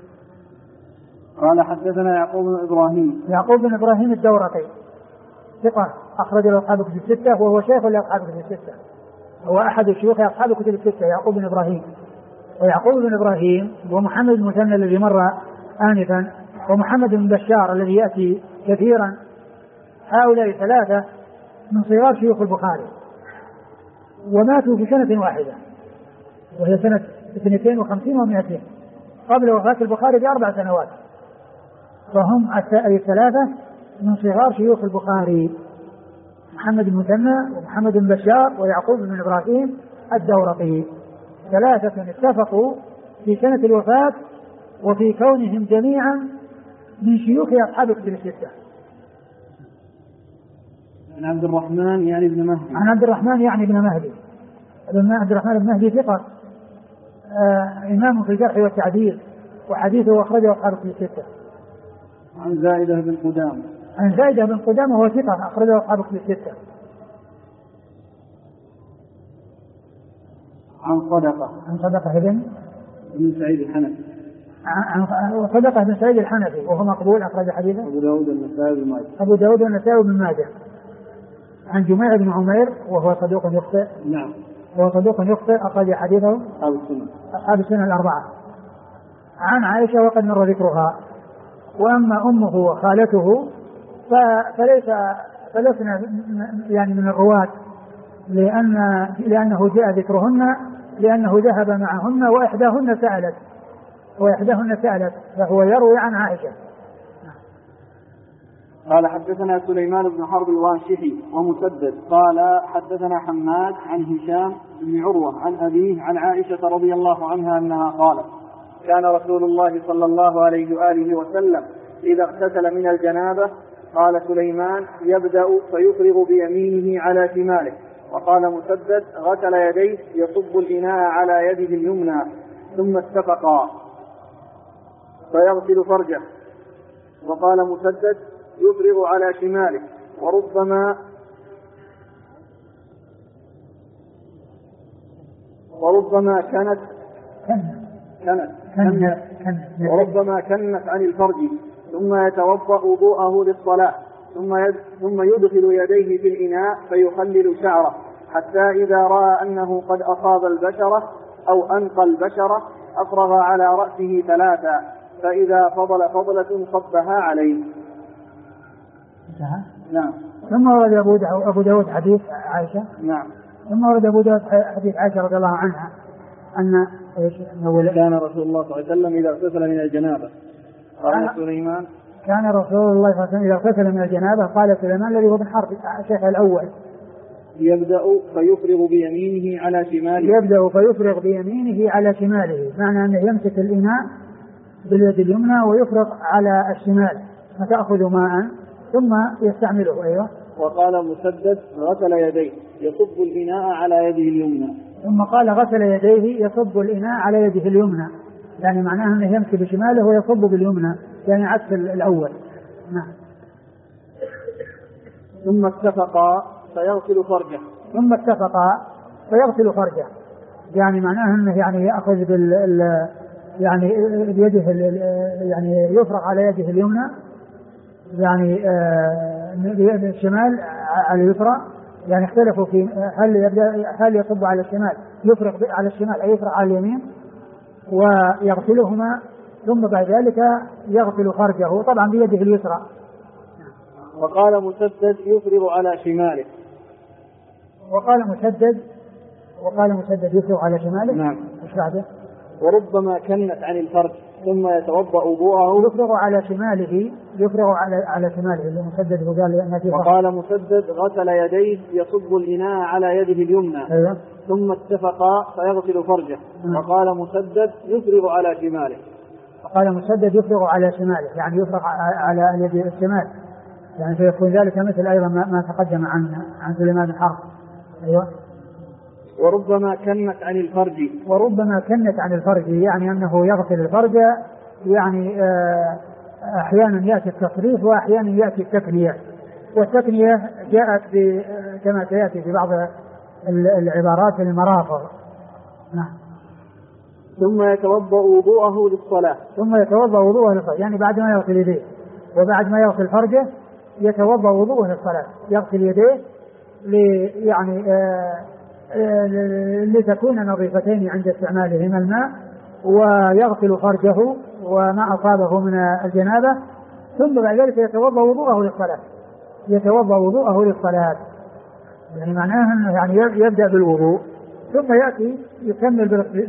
قال حدثنا يعقوب بن إبراهيم الدورقي ثقة أخرج له أصحاب الكتب الستة، وهو شيخ لأصحاب الكتب الستة، هو أحد شيوخ أصحاب الكتب الستة يعقوب بن إبراهيم. ويعقوب بن إبراهيم ومحمد بن مثنى الذي مر آنفا ومحمد بن بشار الذي يأتي كثيرا، هؤلاء ثلاثة من صغار شيوخ البخاري، وماتوا في سنة واحدة وهي سنة 52 و200 قبل وفاة البخاري ب4 سنوات، فهم الثلاثة من صغار شيوخ البخاري، محمد بن مثنى ومحمد بن بشار ويعقوب بن إبراهيم الدورقي، ثلاثة اتفقوا في سنة الوفاة وفي كونهم جميعا من شيوخ أصحاب الكتب الستة. عن عبد الرحمن يعني ابن مهدي. عن عبد الرحمن يعني ابن مهدي. عبد الرحمن بن مهدي ثقة إمام في الجرح والتعديل، وحديثه أخرجه أصحاب الكتب الستة. عن زائدة بن قدامة. عن زائدة بن قدامة وهو ثقة أخرجه أصحاب الكتب الستة. عن صدقة بن سعيد الحنفي. عن صدقة بن سعيد الحنفي وهو مقبول أخرج حديثه أبو داود والنسائي وابن ماجه. عن جميع بن عمير وهو صدوق يخطئ. نعم. وهو صدوق يخطئ أخرج حديثه أصحاب السنة الأربعة. عن عائشة وقد مر ذكرها. وأما أمه وخالته فلسنا يعني من الرواة، لأنه جاء ذكرهن لأنه ذهب معهن وإحداهن سألت فهو يروي عن عائشة. قال حدثنا سليمان بن حرب الواشحي ومسدد قال حدثنا حماد عن هشام بن عروة عن أبيه عن عائشة رضي الله عنها أنها قالت كان رسول الله صلى الله عليه وآله وسلم إذا اغتسل من الجنابة قال سليمان يبدأ فيفرغ بيمينه على شماله. وقال مسدد غسل يديه يصب الإناء على يده اليمنى ثم اتفقا فيغسل فرجه. وقال مسدد يفرغ على شماله وربما كنت عن الفرج ثم يتوضأ وضوءه للصلاة ثم يدخل يديه في الإناء فيخلل شعره حتى إذا رأى أنه قد أصاب البشرة أو أنقى البشرة أفرغ على رأسه 3 فإذا فضل فضلة صبها عليه. نعم. ثم ورد أبو داود حديث عائشة. نعم. ثم ورد أبو داود حديث عائشة رضي الله عنها أن كان رسول الله صلى الله عليه وسلم إذا اغتسل من الجنابة قال سليمان كان رسول الله صلى الله عليه وسلم إذا اغتسل من الجنابة قال سليمان الذي هو بن حرب الشيخ الأول يبدأ فيفرغ بيمينه على شماله معنى أنه يمسك الإناء باليد اليمنى ويفرغ على الشمال فتأخذ ماء ثم يستعمله. أيوة. وقال مسدد غسل يديه يصب الإناء على يده اليمنى. ثم قال غسل يديه يصب الإناء على يده اليمنى، يعني معناه أنه يمسك بشماله ويصب باليمنى، يعني عكس الأول. نعم. ثم اتفقا فيغسل فرجه. يعني معناه أنه يعني يأخذ يعني بيده يعني يفرغ على يده اليمنى يعني الشمال على اليسرى، يعني اختلفوا في هل يصب على الشمال يفرغ على الشمال أي يفرغ على اليمين ويغسلهما، ثم بعد ذلك يغسل فرجه طبعا بيده اليسرى. وقال مسدد يفرغ على شماله. وقال مسدد يفرغ على شماله. نعم. ايش بعده؟ وربما كنت عن الفرج ثم يتوضأ وضوءه. يفرغ على شماله اللي مسدد وقال. وقال مسدد غسل يديه يصب الإناء على يده اليمنى. أيوة. ثم اتفقا فيغسل فرجه. وقال مسدد يفرغ على شماله. وقال مسدد يفرغ على شماله يعني يفرغ على يد الشمال، يعني فيكون ذلك مثل أيضا ما تقدم عن سليمان بن حرب. أيوة. وربما كنت عن الفرج يعني أنه يغسل الفرج، يعني أحيانا يأتي التصريف وأحيانا يأتي التكنية، والتكنية جاءت كما سيأتي في بعض العبارات المرافق. نعم. ثم يتوضأ وضوءه للصلاة. يعني بعد ما يغسل يديه وبعد ما يغسل فرجه يتوضأ وضوءه للصلاة، يغسل يديه يعني لتكون نظيفتين عند استعمالهما الماء، ويغسل فرجه وما أصابه من الجنابة، ثم بعد ذلك يتوضأ وضوءه للصلاة. يعني معناه أنه يعني يبدأ بالوضوء ثم يأتي يكمل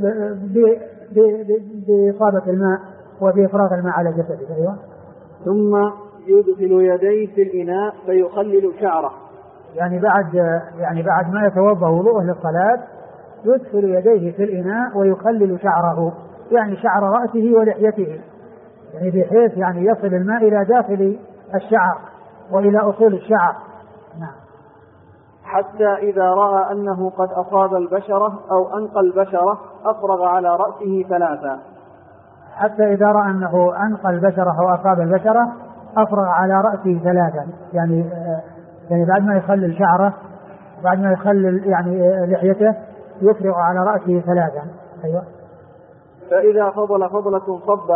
بإصابة الماء وبإفراغ الماء على جسده. أيوة. ثم يدخل يديه في الإناء فيخلل شعره. يعني بعد ما يتوضأ وضوءه للصلاة يدخل يديه في الإناء ويخلل شعره، يعني شعر رأسه ولحيته، يعني بحيث يعني يصل الماء إلى داخل الشعر وإلى أصول الشعر. نعم. حتى إذا رأى أنه قد أصاب البشرة أو أنقى البشرة أفرغ على رأسه ثلاثا. حتى إذا رأى أنه أنقى البشرة أو أصاب البشرة أفرغ على رأسه ثلاثا، يعني بعد ما يخلل شعره بعد ما يخلل يعني لحيته يفرغ على رأسه ثلاثا. أيوة. فإذا فضل فضلة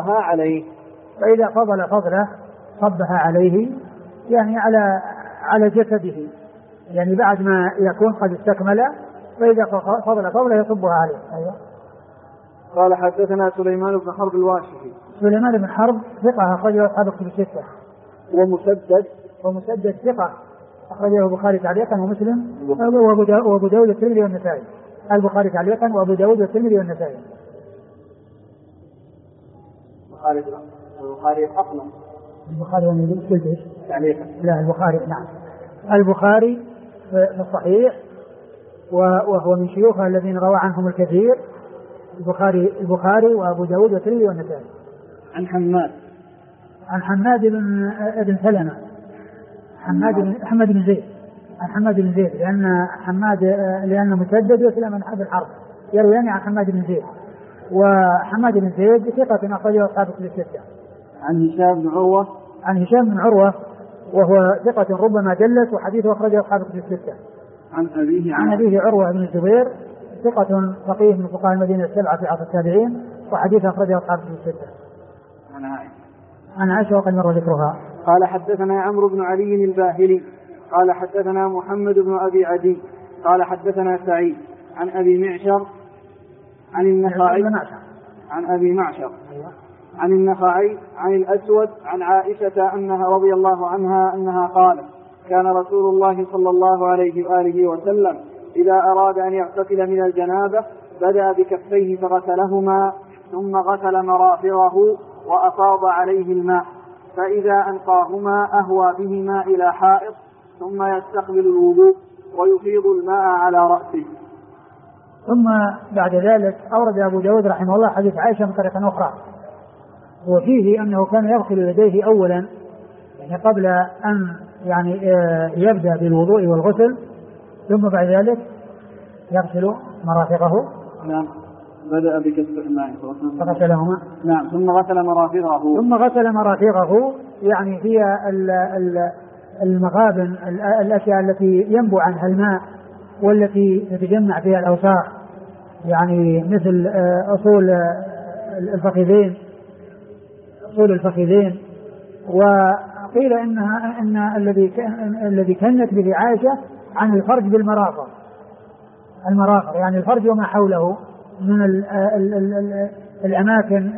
صبها عليه يعني على جسده، يعني بعد ما يكون قد استكمل، فإذا فضل فضلة يصبها عليه. أيوة. قال حدثنا سليمان بن حرب الواشحي. سليمان بن حرب ثقة أخرجه أصحاب الكتب الستة. ومسدد ثقة أخرجه البخاري تعليقا ومسلم وأبو داود والترمذي والنسائي. البخاري تعليقا وأبو داود والترمذي والنسائي. البخاري والنسائي تعليقا. لا البخاري. نعم. البخاري في الصحيح وهو من شيوخه الذين روى عنهم الكثير. البخاري وأبو داود والترمذي والنسائي. عن حماد بن سلمة. حماد بن زيد. عن حماد بن زيد لأن مسدد وسليمان بن حرب يرويان عن حماد بن زيد، وحماد بن زيد ثقة أخرجه أصحاب الكتب الستة. عن هشام بن عروة وهو ثقة ربما دلس وحديثه أخرجه أصحاب الكتب الستة. عن أبيه عروة بن الزبير ثقة فقيه من فقهاء المدينة السبعة في عصر التابعين وحديثه أخرجه أصحاب الكتب الستة. عن عائشة وقد مر ذكرها. قال حدثنا عمرو بن علي الباهلي قال حدثنا محمد بن أبي عدي قال حدثنا سعيد عن أبي معشر عن النخعي عن أبي معشر عن النخعي عن الأسود عن عائشة أنها رضي الله عنها أنها قالت كان رسول الله صلى الله عليه وآله وسلم إذا أراد أن يغتسل من الجنابة بدأ بكفيه فغسلهما ثم غسل مرافقه وأفاض عليه الماء، فإذا أنقاهما أهوى بهما إلى حائط ثم يستقبل الوضوء ويفيض الماء على رأسه. ثم بعد ذلك أورد أبو داود رحمه الله حديث عائشة من طريقة أخرى، وفيه أنه كان يغسل يديه أولا يعني قبل أن يعني يبدأ بالوضوء والغسل، ثم بعد ذلك يغسل مرافقه. نعم. بدأ بكسب الماء فغسلهما. نعم. ثم غسل مرافقه يعني هي المغابن الأشياء التي ينبع عنها الماء والتي تتجمع فيها الأوساخ، يعني مثل أصول الفخذين. وقيل إن الذي كنت به عائشة عن الفرج بالمرافق، يعني الفرج وما حوله من الأماكن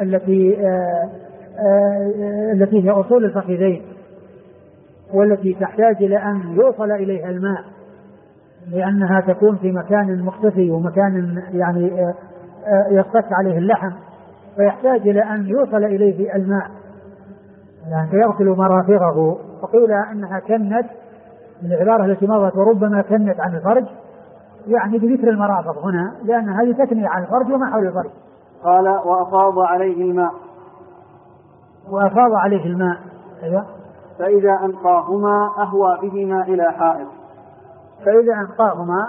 التي هي أصول الفخذين، والتي تحتاج إلى أن يوصل إليها الماء، لأنها تكون في مكان مختفي ومكان يعني يصطك عليه اللحم، فيحتاج إلى أن يوصل إليه الماء يعني فيغسل مرافقه. فقيل أنها كنت من العبارة التي مضت وربما كنت عن الفرج، يعني بذكر المرافق هنا، لأن هذه تثني عن الفرج وما حول الفرج. قال وأفاض عليه الماء. أيوة. فإذا أنقاهما أهوى بهما إلى حائط. فإذا أنقاهما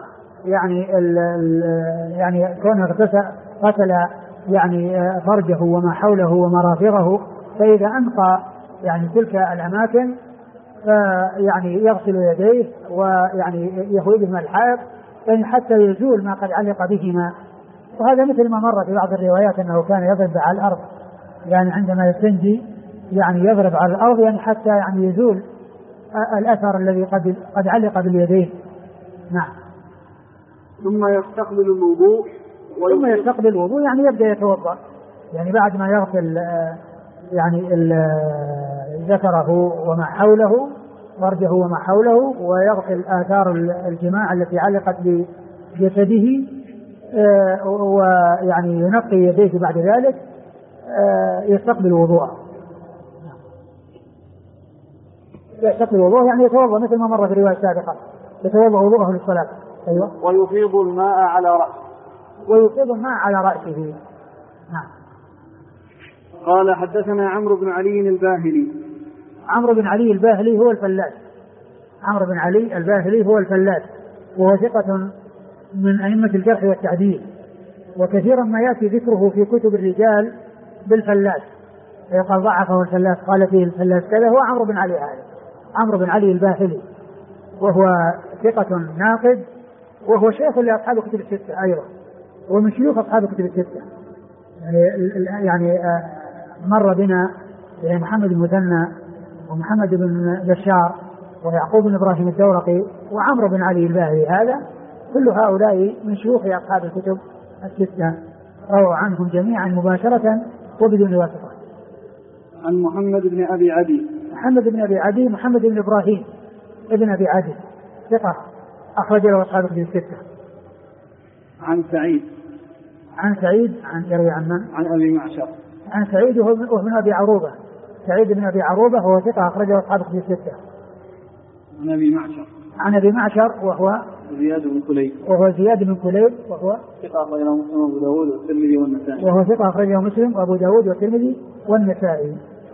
يعني كونه غسل يعني فرجه وما حوله ومرافقه، فإذا أنقى يعني تلك الأماكن فيعني يغسل يديه ويعني يهوي بهما الحائط يعني حتى يزول ما قد علق بهما. وهذا مثل ما مر في بعض الروايات أنه كان يضرب على الأرض، يعني عندما يستنجي يعني يضرب على الأرض يعني حتى يعني يزول الأثر الذي قد علق باليدين. نعم. ثم يستقبل الوضوء يعني يبدأ يتوضأ، يعني بعد ما يغسل يعني ذكره وما حوله، فرجه وما حوله، ويغسل آثار الجماع التي علقت بجسده، ويعني ينقي يديه بعد ذلك يستقبل وضوءه. يستقبل الوضوء يعني يتوضأ مثل ما مر في الرواية السابقة، يتوضأ وضوءه للصلاة. أيوة. ويفيض الماء على رأسه. نعم. قال حدثنا عمرو بن علي الباهلي هو الفلاس. عمرو بن علي الباهلي هو الفلاس، وهو ثقة من أئمة الجرح والتعديل، وكثيرا ما يأتي ذكره في كتب الرجال بالفلاس، يقال ضعفه الفلاس، قال فيه الفلاس كذا. هو عمرو بن علي هذا، عمرو بن علي الباهلي، وهو ثقة ناقد، وهو شيخ لأصحاب الكتب الستة أيضا، ومن شيوخ أصحاب الكتب الستة. يعني مر بنا محمد بن مثنى ومحمد بن بشار ويعقوب بن إبراهيم الدورقي وعمرو بن علي الباهلي، هذا كل هؤلاء من شيوخ أصحاب الكتب الستة، رووا عنهم جميعا مباشرة وبدون واسطة. عن محمد بن أبي عدي محمد بن إبراهيم ابن أبي عدي ثقة أخرج له أصحاب الكتب الستة. عن سعيد يروي عن من؟ عن أبي معشر. عن سعيد وهو ابن أبي عروبة. سعيد بن أبي عروبة هو ثقة أخرج له أصحاب الكتب الستة. عن أبي معشر وهو زياد بن كليب وهو ثقة أخرجه مسلم وأبو داود والترمذي والنسائي. وأبو داود والترمذي والنسائي.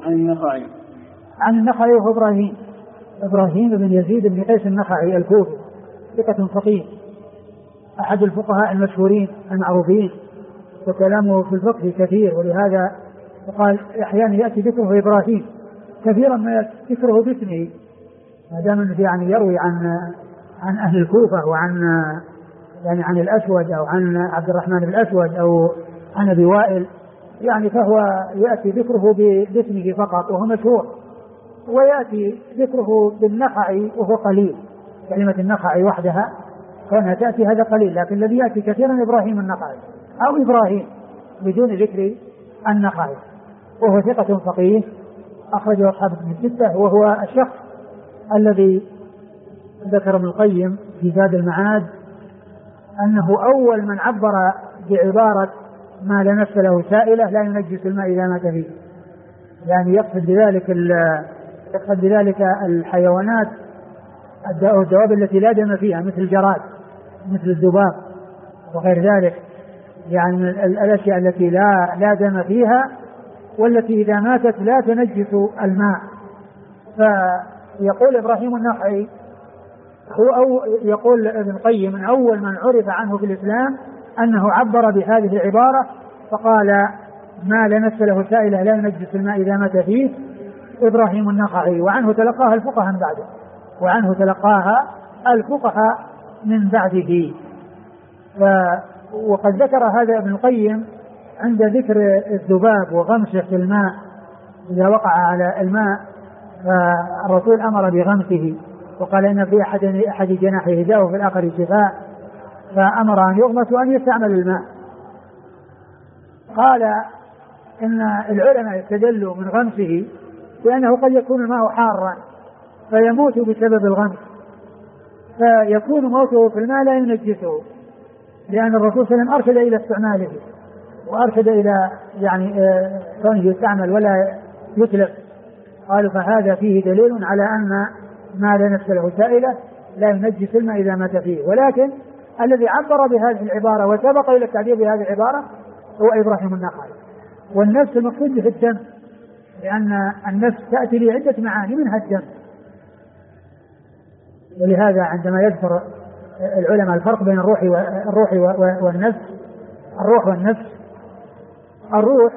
عن النخعي وهو إبراهيم بن يزيد بن قيس النخعي الكوفي، ثقة فقيه، أحد الفقهاء المشهورين المعروفين، وكلامه في الفقه كثير، ولهذا وقال أحيانا يأتي ذكره إبراهيم، كثيرا ما يأتي ذكره باسمه، ما دام يعني يروي عن أهل الكوفة وعن يعني عن الأسود أو عن عبد الرحمن بن الأسود أو عن أبي وائل، يعني فهو يأتي ذكره باسمه فقط وهو مشهور، ويأتي ذكره بالنخعي وهو قليل، كلمة النخعي وحدها كونها تأتي هذا قليل، لكن الذي يأتي كثيرا إبراهيم النخعي أو إبراهيم بدون ذكر النخعي، وهو ثقة فقيه أخرجه أصحاب الكتب الستة، وهو الشخص الذي ذكر ابن القيم في زاد المعاد أنه أول من عبر بعبارة ما لا نفس له سائلة لا ينجس الماء إذا مات فيه، يعني يقصد بذلك الحيوانات الدواب التي لا دم فيها، مثل الجراد مثل الذباب وغير ذلك، يعني الأشياء التي لا دم فيها والتي إذا ماتت لا تنجس الماء. فيقول إبراهيم النخعي يقول ابن القيم من أول من عرف عنه في الإسلام أنه عبر بهذه العبارة فقال ما لا نفس له سائلة لا ينجس الماء إذا مات فيه إبراهيم النخعي، وعنه تلقاها الفقهاء من بعده، وقد ذكر هذا ابن القيم عند ذكر الذباب وغمسه في الماء إذا وقع على الماء، فالرسول أمر بغمسه وقال إن في أحد جناحه داء وفي الآخر شفاء، فأمر أن يغمس وأن يستعمل الماء. قال إن العلماء استدلوا من غمسه لأنه قد يكون الماء حارا فيموت بسبب الغمس، فيكون موته في الماء لا ينجسه، لأن الرسول صلى الله عليه وسلم أرشد إلى استعماله وأرشد إلى كونه يستعمل ولا يتلف. قالوا فهذا فيه دليل على أن ما لا نفس له سائلة لا ينجس الماء إذا مات فيه. ولكن الذي عبر بهذه العبارة وسبق إلى التعبير بهذه العبارة هو إبراهيم النخعي. والنفس المقصود به الدم، لأن النفس تأتي لعدة معاني منها الدم. ولهذا عندما يذكر العلماء الفرق بين الروح والنفس، الروح والنفس، الروح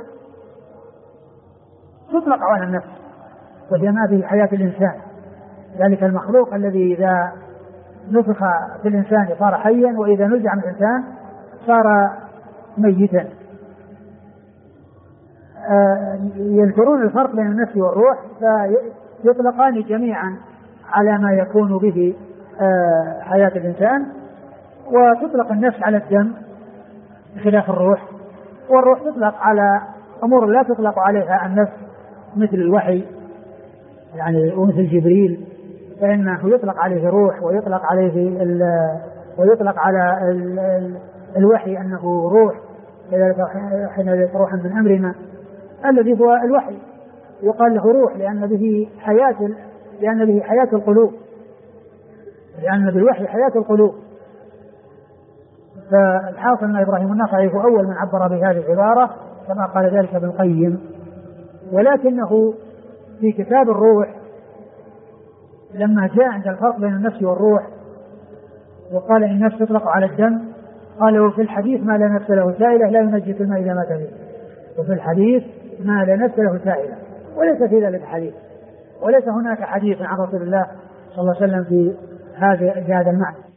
تطلق على النفس وهي ما به حياة الإنسان، ذلك المخلوق الذي إذا نفخ في الإنسان صار حيا وإذا نزع من الإنسان صار ميتا. يذكرون الفرق بين النفس والروح فيطلقان جميعا على ما يكون به حياة الإنسان، وتطلق النفس على الدم بخلاف الروح، والروح تطلق على أمور لا تطلق عليها النفس مثل الوحي يعني ومثل جبريل، فإنه يطلق عليه روح ويطلق على الوحي أنه روح، كذلك حين روحا من أمرنا الذي هو الوحي يقال له روح لأن به حياة القلوب، لأن بالوحي حياة القلوب. فالحاصل أن إبراهيم النخعي هو أول من عبر بهذه العبارة كما قال ذلك ابن القيم. ولكنه في كتاب الروح لما جاء عند الفرق بين النفس والروح وقال إن النفس تطلق على الدم، قال وفي الحديث ما لا نفس له سائلة لا ينجس الماء إذا مات فيه. وفي الحديث ما لا نفس له سائلة، وليس في ذلك حديث، وليس هناك حديث عن رسول الله صلى الله عليه وسلم في هذا المعنى.